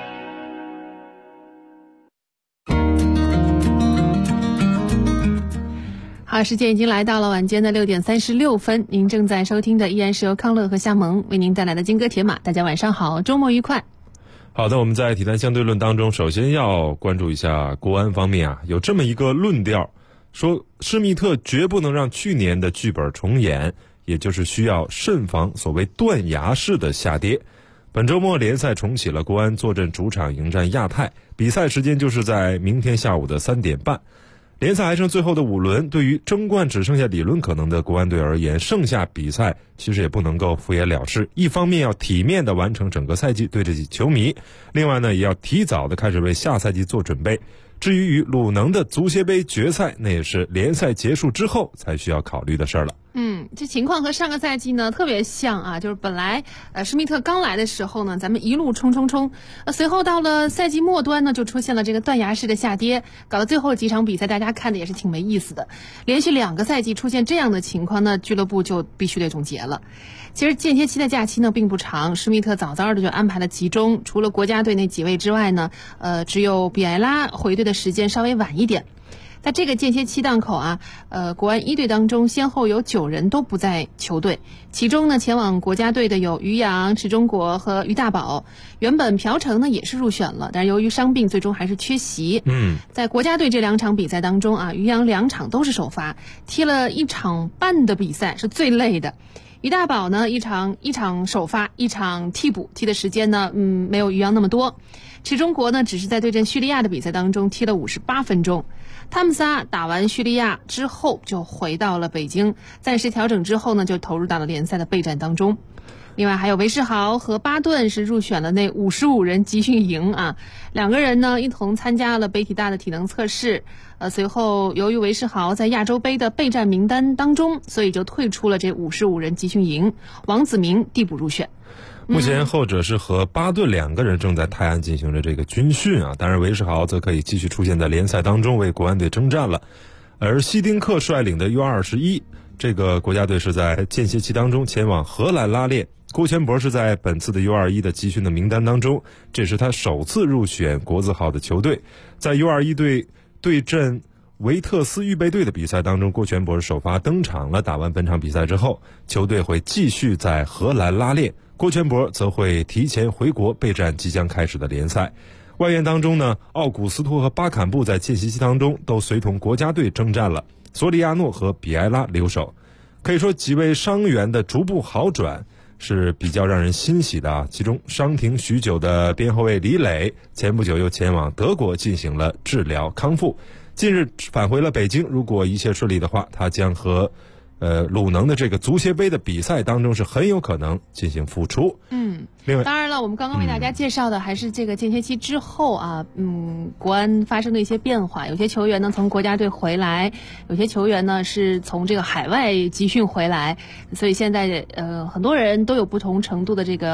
好，时间已经来到了晚间的6点36分，您正在收听的依然是由康乐和夏萌为您带来的金戈铁马。大家晚上好，周末愉快。 好的，我们在体坛相对论当中，首先要关注一下国安方面啊，有这么一个论调，说施密特绝不能让去年的剧本重演，也就是需要慎防所谓断崖式的下跌。本周末联赛重启了，国安坐镇主场迎战亚太，比赛时间就是在明天下午的3点半。联赛还剩最后的5轮，对于争冠只剩下理论可能的国安队而言，剩下比赛其实也不能够敷衍了事。一方面要体面的完成整个赛季对得起球迷，另外呢也要提早的开始为下赛季做准备。至于与鲁能的足协杯决赛，那也是联赛结束之后才需要考虑的事儿了。 这情况和上个赛季呢特别像啊，就是本来施密特刚来的时候呢，咱们一路冲，随后到了赛季末端呢，就出现了这个断崖式的下跌，搞到最后几场比赛大家看的也是挺没意思的。连续2个赛季出现这样的情况呢，俱乐部就必须得总结了。其实间歇期的假期呢并不长，施密特早的就安排了集中，除了国家队那几位之外呢，只有比埃拉回队的时间稍微晚一点。在这个间歇期档口啊，国安1队当中先后有9人都不在球队，其中呢前往国家队的有于洋、池忠国和于大宝。原本朴成呢也是入选了，但是由于伤病最终还是缺席。在国家队这2场比赛当中啊，于洋2场都是首发，踢了1场半的比赛，是最累的。于大宝呢一场首发，1场替补，踢的时间呢没有于洋那么多。池忠国呢只是在对阵叙利亚的比赛当中踢了58分钟。他们仨打完叙利亚之后就回到了北京，暂时调整之后呢就投入到了联赛的备战当中。另外还有韦世豪和巴顿是入选了那55人集训营啊，2个人呢一同参加了北体大的体能测试。随后由于韦世豪在亚洲杯的备战名单当中，所以就退出了这55人集训营，王子明递补入选。 目前后者是和巴顿2个人正在泰安进行着这个军训啊，当然韦世豪则可以继续出现在联赛当中为国安队征战了。而希丁克率领的 U21 这个国家队是在间歇期当中前往荷兰拉练，郭全博是在本次的 U21 的集训的名单当中，这是他首次入选国字号的球队。在 U21 队对阵维特斯预备队的比赛当中，郭全博是首发登场了。打完本场比赛之后，球队会继续在荷兰拉练，郭全博则会提前回国备战即将开始的联赛。外援当中呢，奥古斯托和巴坎布在间歇期当中都随同国家队征战了，索里亚诺和比埃拉留守。可以说几位伤员的逐步好转是比较让人欣喜的啊。其中伤停许久的边后卫李磊前不久又前往德国进行了治疗康复，近日返回了北京，如果一切顺利的话，他将和鲁能的这个足协杯的比赛当中是很有可能进行复出。另外， 当然了，我们刚刚为大家介绍的还是这个间歇期之后啊，国安发生的一些变化。有些球员呢从国家队回来，有些球员呢是从这个海外集训回来，所以现在很多人都有不同程度的这个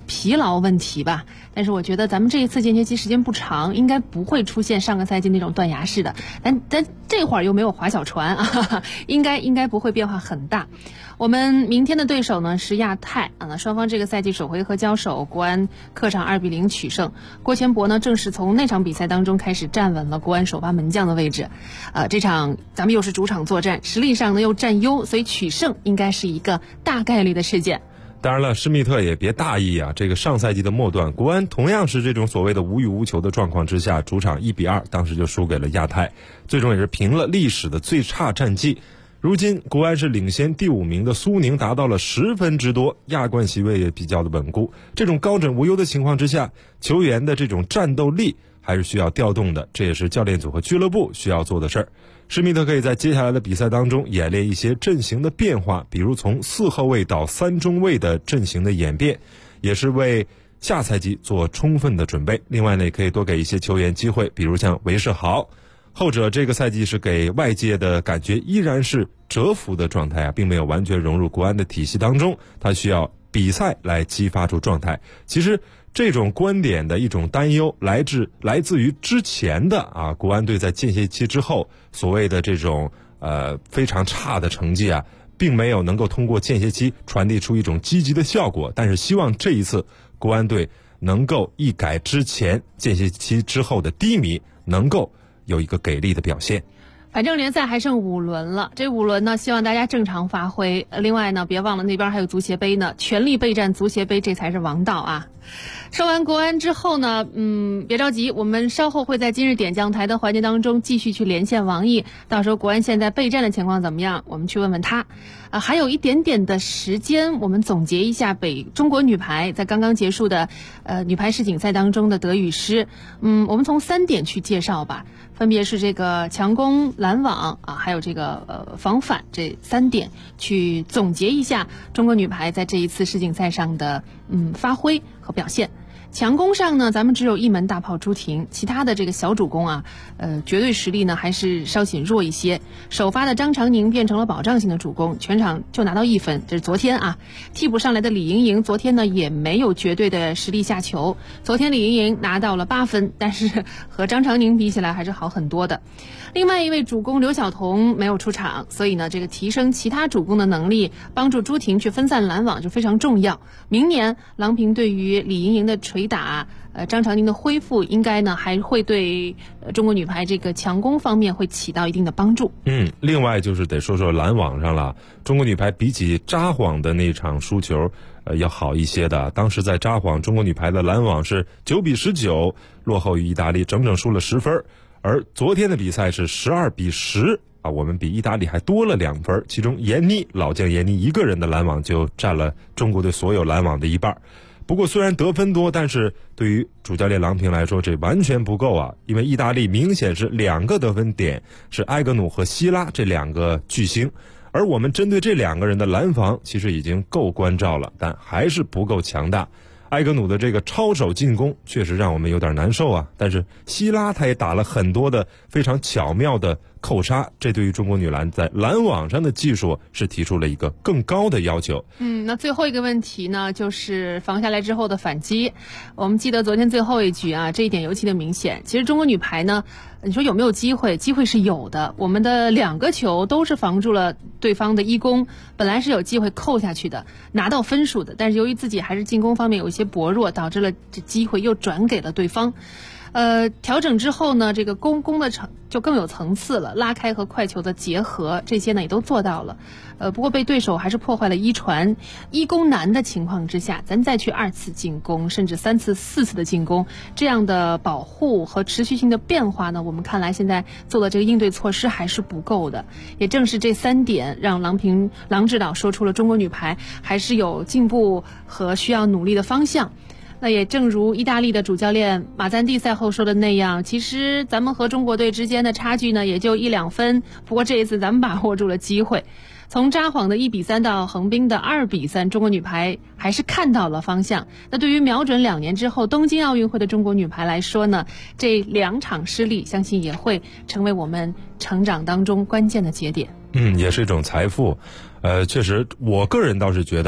疲劳问题吧。但是我觉得咱们这一次间歇期时间不长，应该不会出现上个赛季那种断崖式的。但这会儿又没有划小船啊，应该不会变化很大。我们明天的对手呢是亚太啊，那双方这个赛季首回合交手，国安客场2-0取胜。郭全博呢正是从那场比赛当中开始站稳了国安首发门将的位置。这场咱们又是主场作战，实力上呢又占优，所以取胜应该是一个大概率的事件。 当然了，施密特也别大意啊！这个上赛季的末段，国安同样是这种所谓的无欲无求的状况之下，主场1-2，当时就输给了亚太，最终也是平了历史的最差战绩。如今国安是领先第5名的苏宁达到了10分之多，亚冠席位也比较的稳固。这种高枕无忧的情况之下，球员的这种战斗力还是需要调动的，这也是教练组和俱乐部需要做的事儿。施密特可以在接下来的比赛当中演练一些阵型的变化，比如从4后卫到3中卫的阵型的演变，也是为下赛季做充分的准备。另外呢，也可以多给一些球员机会，比如像韦世豪，后者这个赛季是给外界的感觉依然是蛰伏的状态啊，并没有完全融入国安的体系当中，他需要比赛来激发出状态。其实这种观点的一种担忧来自于之前的国安队在间歇期之后所谓的这种非常差的成绩啊，并没有能够通过间歇期传递出一种积极的效果。但是希望这一次国安队能够一改之前间歇期之后的低迷，能够有一个给力的表现。 反正联赛还剩5轮了，这5轮呢，希望大家正常发挥。另外呢，别忘了那边还有足协杯呢，全力备战足协杯，这才是王道啊！说完国安之后呢，别着急，我们稍后会在今日点将台的环节当中继续去连线王毅，到时候国安现在备战的情况怎么样，我们去问问他。还有一点点的时间，我们总结一下中国女排在刚刚结束的女排世锦赛当中的得与失。我们从3点去介绍吧，分别是这个强攻、拦网还有这个防反，这3点去总结一下中国女排在这一次世锦赛上的发挥和表现。强攻上呢，咱们只有一门大炮朱婷，其他的这个小主攻绝对实力呢还是稍显弱一些。首发的张常宁变成了保障性的主攻，全场就拿到1分，这是昨天啊。替补上来的李盈莹昨天呢也没有绝对的实力下球，昨天李盈莹拿到了8分，但是和张常宁比起来还是好很多的。另外一位主攻刘晓彤没有出场，所以呢这个提升其他主攻的能力，帮助朱婷去分散拦网就非常重要。明年郎平对于李盈莹的锤打张常宁的恢复，应该呢还会对中国女排这个强攻方面会起到一定的帮助。 另外就是得说说拦网上了，中国女排比起札幌的那场输球要好一些的。当时在札幌，中国女排的拦网是9-19落后于意大利，整整输了10分。而昨天的比赛是12-10我们比意大利还多了2分，其中老将闫妮一个人的拦网就占了中国队所有拦网的一半。不过虽然得分多，但是对于主教练郎平来说这完全不够啊，因为意大利明显是2个得分点，是埃格努和希拉这2个巨星，而我们针对这2个人的拦防其实已经够关照了，但还是不够强大。埃格努的这个超手进攻确实让我们有点难受啊，但是希拉他也打了很多的非常巧妙的扣杀，这对于中国女篮在拦网上的技术是提出了一个更高的要求。 那最后一个问题呢，就是防下来之后的反击。我们记得昨天最后一局啊，这一点尤其的明显。其实中国女排呢，你说有没有机会？机会是有的，我们的2个球都是防住了对方的一攻，本来是有机会扣下去的，拿到分数的，但是由于自己还是进攻方面有一些薄弱，导致了这机会又转给了对方。调整之后呢，这个攻的就更有层次了，拉开和快球的结合，这些呢也都做到了。不过被对手还是破坏了一传一攻难的情况之下，咱再去2次进攻，甚至3次、4次的进攻，这样的保护和持续性的变化呢，我们看来现在做的这个应对措施还是不够的。也正是这3点，让郎指导说出了中国女排还是有进步和需要努力的方向。那也正如意大利的主教练马赞蒂赛后说的那样，其实咱们和中国队之间的差距呢也就1-2分，不过这一次咱们把握住了机会。从札幌的1-3到横滨的2-3，中国女排还是看到了方向。那对于瞄准2年之后东京奥运会的中国女排来说呢，这2场失利相信也会成为我们成长当中关键的节点。 也是一种财富。确实我个人倒是觉得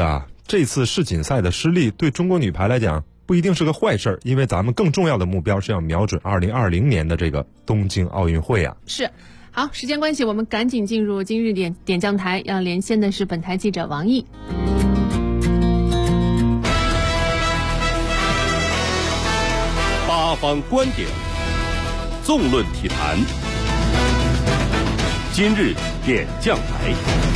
这次世锦赛的失利对中国女排来讲不一定是个坏事，因为咱们更重要的目标是要瞄准2020年的这个东京奥运会啊。 是。好，时间关系，我们赶紧进入今日点将台，要连线的是本台记者王毅。 八方观点，纵论体坛，今日点将台。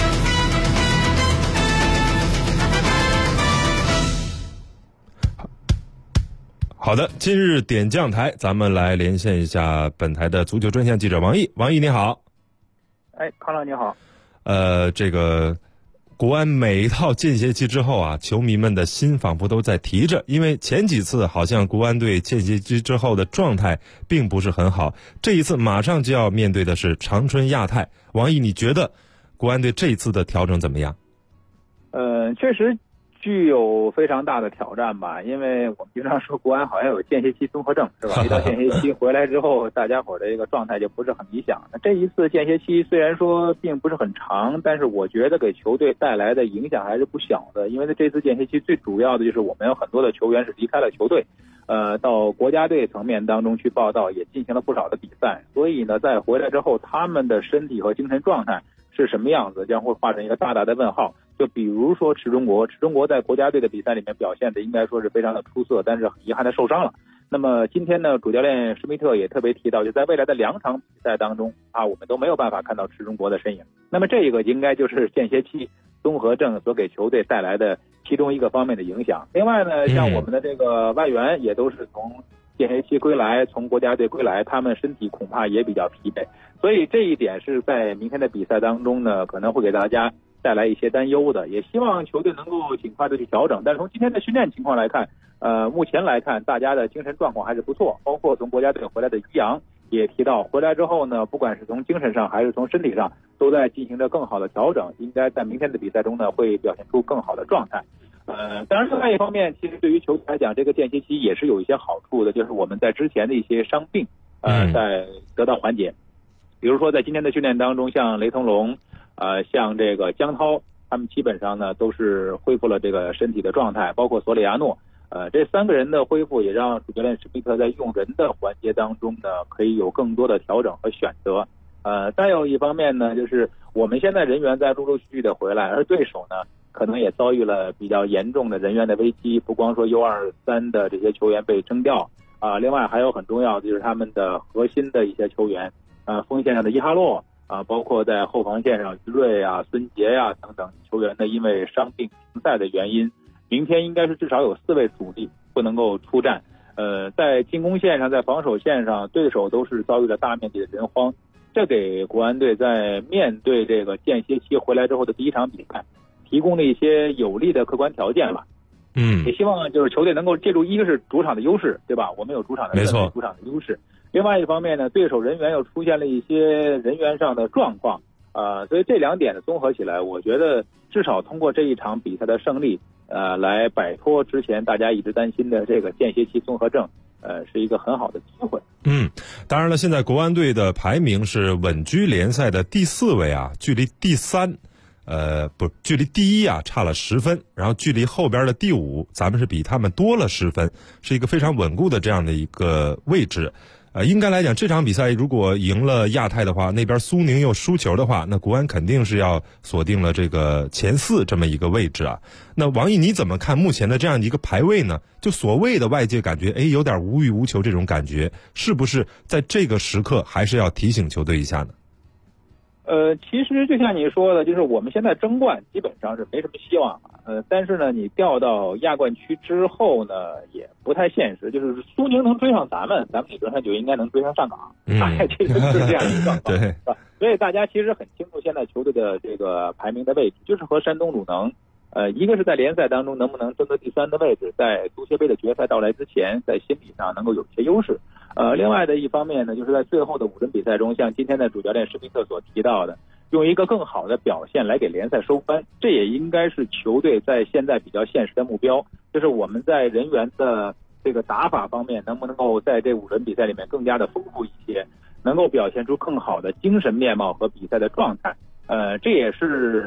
好的，今日点将台，咱们来连线一下本台的足球专项记者王毅。王毅你好。 康乐你好。 这个国安每一套间歇期之后啊，球迷们的心仿佛都在提着，因为前几次好像国安队间歇期之后的状态并不是很好，这一次马上就要面对的是长春亚泰。王毅，你觉得国安队这一次的调整怎么样？ 确实具有非常大的挑战吧，因为我们经常说国安好像有间歇期综合症，是吧？一到间歇期回来之后，大家伙的一个状态就不是很理想。那这一次间歇期虽然说并不是很长，但是我觉得给球队带来的影响还是不小的。因为在这次间歇期最主要的就是我们有很多的球员是离开了球队，到国家队层面当中去报道，也进行了不少的比赛。所以呢，在回来之后，他们的身体和精神状态是什么样子，将会画上一个大大的问号。就比如说池中国在国家队的比赛里面表现的应该说是非常的出色，但是很遗憾的受伤了。那么今天呢，主教练施密特也特别提到，就在未来的2场比赛当中啊，我们都没有办法看到池中国的身影。那么这个应该就是间歇期综合症所给球队带来的其中一个方面的影响。另外呢，像我们的这个外援也都是从间歇期归来，从国家队归来，他们身体恐怕也比较疲惫，所以这一点是在明天的比赛当中呢，可能会给大家带来一些担忧的，也希望球队能够尽快的去调整。但是从今天的训练情况来看，目前来看大家的精神状况还是不错，包括从国家队回来的于洋也提到，回来之后呢，不管是从精神上还是从身体上都在进行着更好的调整，应该在明天的比赛中呢会表现出更好的状态。当然另外一方面，其实对于球队来讲，这个间歇期也是有一些好处的，就是我们在之前的一些伤病在得到缓解。比如说在今天的训练当中，像雷腾龙像这个江涛，他们基本上呢都是恢复了这个身体的状态，包括索里亚诺，这3个人的恢复也让主教练施密特在用人的环节当中呢可以有更多的调整和选择。再有一方面呢，就是我们现在人员在陆陆续续的回来，而对手呢可能也遭遇了比较严重的人员的危机，不光说 U23 的这些球员被征调另外还有很重要的就是他们的核心的一些球员，锋线上的伊哈洛包括在后防线上于瑞孙杰等等球员呢，因为伤病停赛的原因，明天应该是至少有4位主力不能够出战。在进攻线上，在防守线上，对手都是遭遇了大面积的人荒，这给国安队在面对这个间歇期回来之后的第1场比赛提供了一些有利的客观条件吧。也希望就是球队能够借助，一个是主场的优势，对吧？我们有主场的主场的优势。另外一方面呢，对手人员又出现了一些人员上的状况，所以这2点综合起来，我觉得至少通过这一场比赛的胜利，来摆脱之前大家一直担心的这个间歇期综合症，是一个很好的机会。 当然了，现在国安队的排名是稳居联赛的第4位啊，距离第3。距离第1差了10分，然后距离后边的第5，咱们是比他们多了10分，是一个非常稳固的这样的一个位置。应该来讲，这场比赛如果赢了亚太的话，那边苏宁又输球的话，那国安肯定是要锁定了这个前4这么一个位置啊。那王毅你怎么看目前的这样一个排位呢？就所谓的外界感觉有点无欲无求这种感觉，是不是在这个时刻还是要提醒球队一下呢？ 其实就像你说的，就是我们现在争冠基本上是没什么希望但是呢，你掉到亚冠区之后呢，也不太现实。就是苏宁能追上咱们理论上就应该能追上上港，这个是这样一个状况。对，所以大家其实很清楚现在球队的这个排名的位置，就是和山东鲁能，一个是在联赛当中能不能争得第3的位置，在足协杯的决赛到来之前，在心理上能够有一些优势。另外的一方面呢，就是在最后的5轮比赛中，像今天的主教练施密特所提到的，用一个更好的表现来给联赛收官，这也应该是球队在现在比较现实的目标，就是我们在人员的这个打法方面能不能够在这5轮比赛里面更加的丰富一些，能够表现出更好的精神面貌和比赛的状态。这也是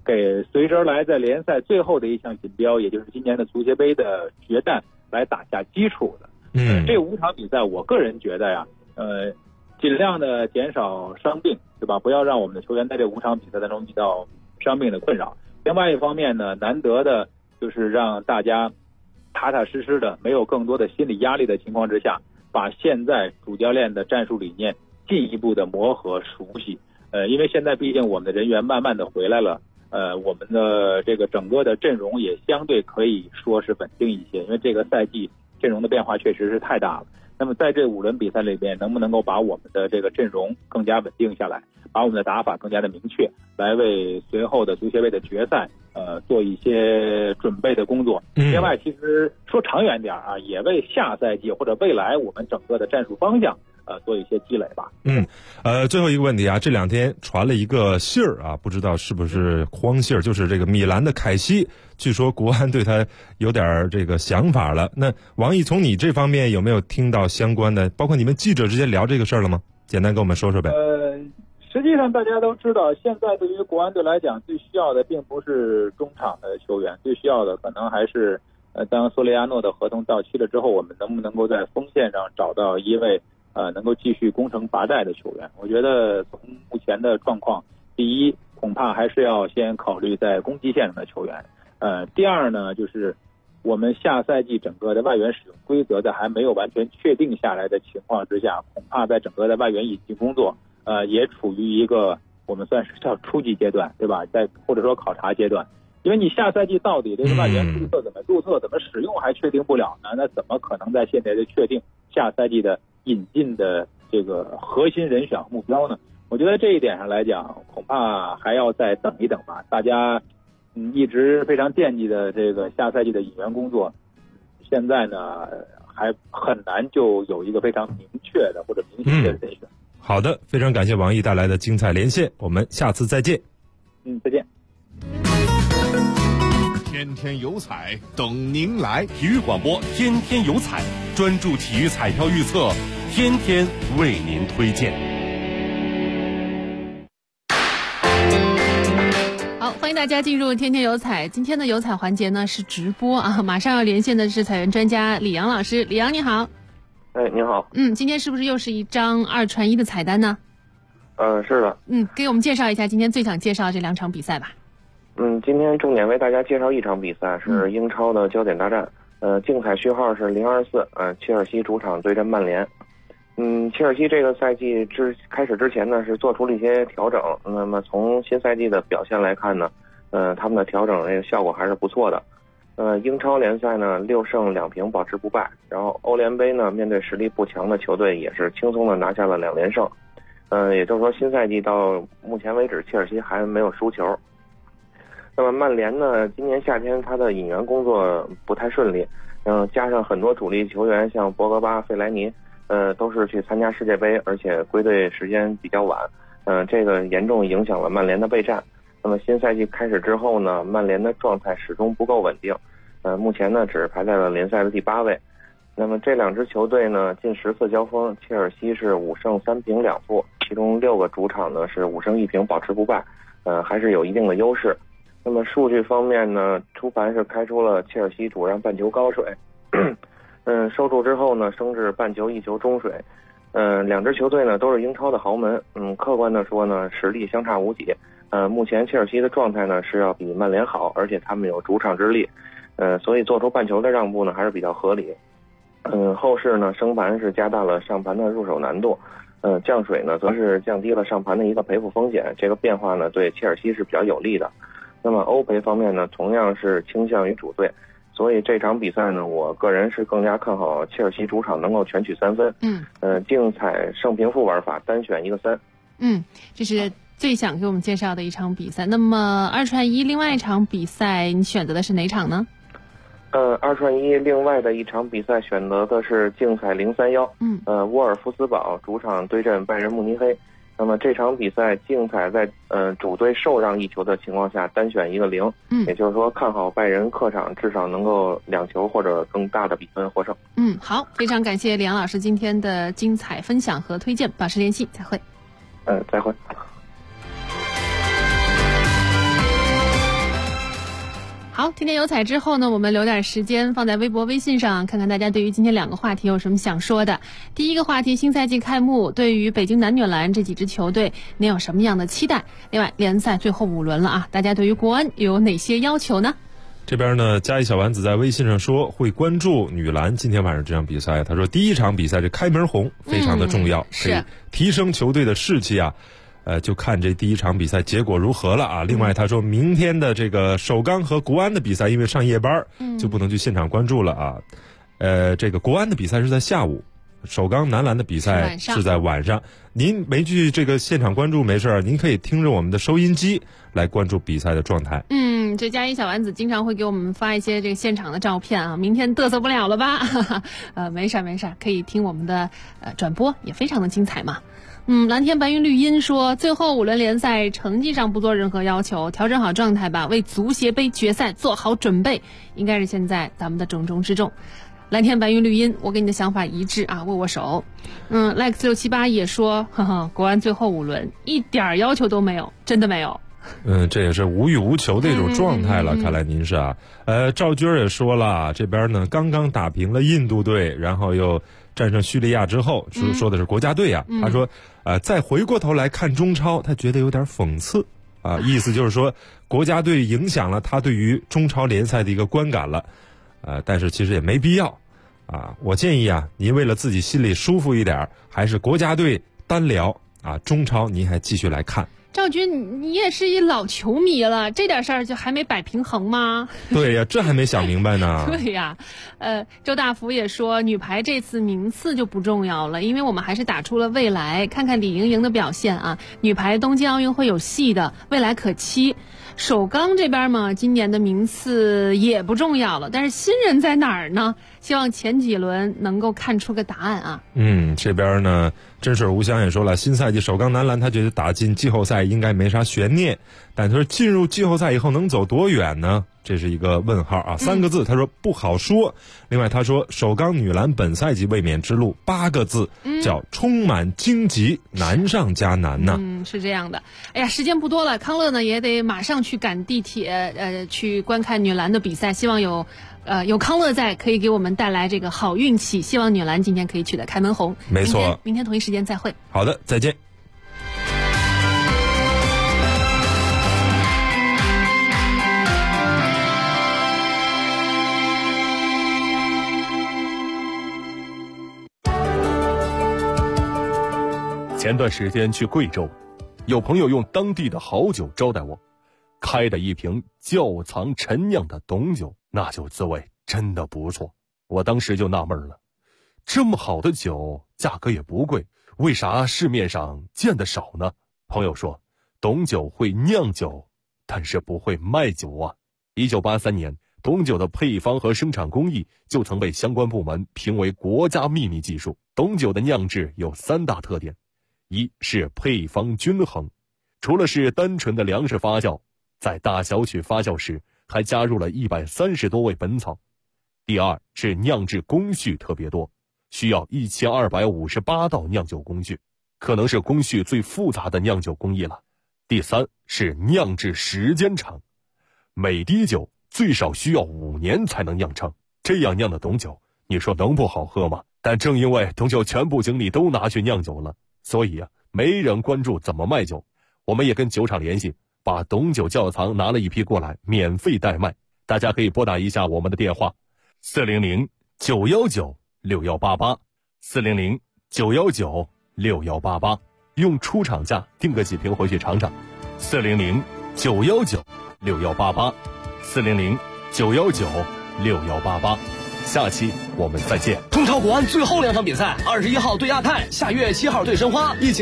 给随之而来在联赛最后的一项锦标，也就是今年的足协杯的决战来打下基础的。这5场比赛，我个人觉得呀，尽量的减少伤病，对吧？不要让我们的球员在这5场比赛当中遇到伤病的困扰。另外一方面呢，难得的就是让大家踏踏实实的，没有更多的心理压力的情况之下，把现在主教练的战术理念进一步的磨合熟悉。因为现在毕竟我们的人员慢慢的回来了，我们的这个整个的阵容也相对可以说是稳定一些，因为这个赛季阵容的变化确实是太大了。那么在这5轮比赛里边，能不能够把我们的这个阵容更加稳定下来，把我们的打法更加的明确，来为随后的足协杯的决赛做一些准备的工作。另外，其实说长远点啊，也为下赛季或者未来我们整个的战术方向做一些积累吧。 最后一个问题啊，这2天传了一个信儿啊，不知道是不是荒信儿，就是这个米兰的凯西，据说国安对他有点这个想法了。那王毅，从你这方面有没有听到相关的，包括你们记者之间聊这个事儿了吗？简单跟我们说说呗。 实际上大家都知道，现在对于国安队来讲，最需要的并不是中场的球员，最需要的可能还是当索雷亚诺的合同到期了之后，我们能不能够在锋线上找到一位能够继续攻城拔寨的球员。我觉得从目前的状况，第一恐怕还是要先考虑在攻击线上的球员。第二呢，就是我们下赛季整个的外援使用规则在还没有完全确定下来的情况之下，恐怕在整个的外援引进工作也处于一个我们算是叫初级阶段，对吧？或者说考察阶段。因为你下赛季到底这个外援注册怎么注册、怎么使用还确定不了呢？那怎么可能在现在就确定下赛季的引进的这个核心人选目标呢？我觉得这一点上来讲，恐怕还要再等一等吧。大家一直非常惦记的这个下赛季的引援工作，现在呢还很难就有一个非常明确的或者明显的人选。 好的，非常感谢王毅带来的精彩连线，我们下次再见。 再见。 天天有彩等您来， 体育广播天天有彩，专注体育彩票预测，天天为您推荐。 好，欢迎大家进入天天有彩。今天的有彩环节呢是直播啊，马上要连线的是彩员专家李阳老师。李阳你好。 您好。 今天是不是又是一张2传1的彩单呢？ 是的。 给我们介绍一下今天最想介绍这2场比赛吧。 今天重点为大家介绍一场比赛，是英超的焦点大战。竞彩序号是024，切尔西主场对阵曼联。切尔西这个赛季开始之前呢是做出了一些调整，那么从新赛季的表现来看呢，他们的调整这个效果还是不错的。英超联赛呢6胜2平保持不败，然后欧联杯呢面对实力不强的球队也是轻松的拿下了2连胜。也就是说新赛季到目前为止切尔西还没有输球。那么曼联呢，今年夏天他的引援工作不太顺利，加上很多主力球员像博格巴、费莱尼，都是去参加世界杯，而且归队时间比较晚，这个严重影响了曼联的备战。那么新赛季开始之后呢，曼联的状态始终不够稳定，目前呢只是排在了联赛的第8位。那么这2支球队呢，近10次交锋，切尔西是5胜3平2负，其中6个主场呢是5胜1平保持不败，还是有一定的优势。那么数据方面呢，初盘是开出了切尔西主让半球高水，收住之后呢升至半球1球中水。2支球队呢都是英超的豪门，客观的说呢实力相差无几。目前切尔西的状态呢是要比曼联好，而且他们有主场之力，所以做出半球的让步呢还是比较合理。后市呢升盘是加大了上盘的入手难度，降水呢则是降低了上盘的一个赔付风险，这个变化呢对切尔西是比较有利的。那么欧赔方面呢，同样是倾向于主队，所以这场比赛呢，我个人是更加看好切尔西主场能够全取3分。竞彩胜平负玩法，单选一个3。 这是最想给我们介绍的一场比赛。那么2传1另外一场比赛，你选择的是哪场呢 ？2传1另外的一场比赛选择的是竞彩031。沃尔夫斯堡主场对阵拜仁慕尼黑。那么这场比赛竞彩在主队受让1球的情况下，单选一个0，也就是说看好拜仁客场至少能够2球或者更大的比分获胜。 好，非常感谢李阳老师今天的精彩分享和推荐，保持联系，再会。 再会。 好，天天有彩之后呢，我们留点时间放在微博、微信上，看看大家对于今天2个话题有什么想说的。第一个话题，新赛季开幕，对于北京男女篮这几支球队，您有什么样的期待？另外，联赛最后5轮了啊，大家对于国安有哪些要求呢？ 这边呢，嘉义小丸子在微信上说会关注女篮今天晚上这场比赛。他说第一场比赛这开门红非常的重要，可以提升球队的士气啊。就看这第一场比赛结果如何了啊。另外他说明天的这个首钢和国安的比赛因为上夜班就不能去现场关注了啊。这个国安的比赛是在下午，首钢男篮的比赛是在晚上。您没去这个现场关注没事，您可以听着我们的收音机来关注比赛的状态。 这嘉义小丸子经常会给我们发一些这个现场的照片啊，明天嘚瑟不了了吧？没事，可以听我们的转播，也非常的精彩嘛。蓝天白云绿茵说，最后5轮联赛成绩上不做任何要求，调整好状态吧，为足协杯决赛做好准备，应该是现在咱们的重中之重。蓝天白云绿茵，我跟你的想法一致啊，握握手。Lex678也说，国安最后5轮一点要求都没有，真的没有。 这也是无欲无求的一种状态了。看来您是啊，赵军也说了，这边呢刚刚打平了印度队，然后又战胜叙利亚之后，说的是国家队啊。他说，再回过头来看中超，他觉得有点讽刺啊，意思就是说国家队影响了他对于中超联赛的一个观感了。但是其实也没必要啊。我建议啊，您为了自己心里舒服一点，还是国家队单聊啊，中超您还继续来看。 赵军，你也是一老球迷了，这点事儿就还没摆平衡吗？ 对呀，这还没想明白呢。 对呀，周大福也说，女排这次名次就不重要了，因为我们还是打出了未来。看看李盈莹的表现啊，女排东京奥运会有戏的，未来可期。首钢这边嘛，今年的名次也不重要了，但是新人在哪儿呢？希望前几轮能够看出个答案啊。 这边呢，真水无香也说了，新赛季首钢男篮他觉得打进季后赛应该没啥悬念，但他说进入季后赛以后能走多远呢？这是一个问号啊，3个字，他说不好说。另外他说首钢女篮本赛季卫冕之路8个字，叫充满荆棘，难上加难呢。 是这样的。哎呀，时间不多了，康乐呢也得马上去赶地铁，去观看女篮的比赛，希望有康乐在，可以给我们带来这个好运气。希望女篮今天可以取得开门红。 没错， 明天同一时间再会。 好的，再见。 前段时间去贵州，有朋友用当地的好酒招待我，开的一瓶窖藏陈酿的董酒，那酒滋味真的不错。我当时就纳闷了，这么好的酒价格也不贵，为啥市面上见得少呢？朋友说，董酒会酿酒，但是不会卖酒啊。1983年，董酒的配方和生产工艺就曾被相关部门评为国家秘密技术。董酒的酿制有3大特点，一是配方均衡，除了是单纯的粮食发酵，在大小曲发酵时还加入了130多味本草。第二是酿制工序特别多，需要1258道酿酒工序，可能是工序最复杂的酿酒工艺了。第三是酿制时间长，每滴酒最少需要5年才能酿成，这样酿的董酒，你说能不好喝吗？但正因为董酒全部精力都拿去酿酒了，所以没人关注怎么卖酒。我们也跟酒厂联系，把董酒窖藏拿了一批过来，免费代卖。大家可以拨打一下我们的电话，400-919-6188 400-919-6188，用出厂价订个几瓶回去尝尝。400-919-6188 400-919-6188。下期我们再见。 中超国安最后2场比赛，21号对亚泰，下月7号对申花，一起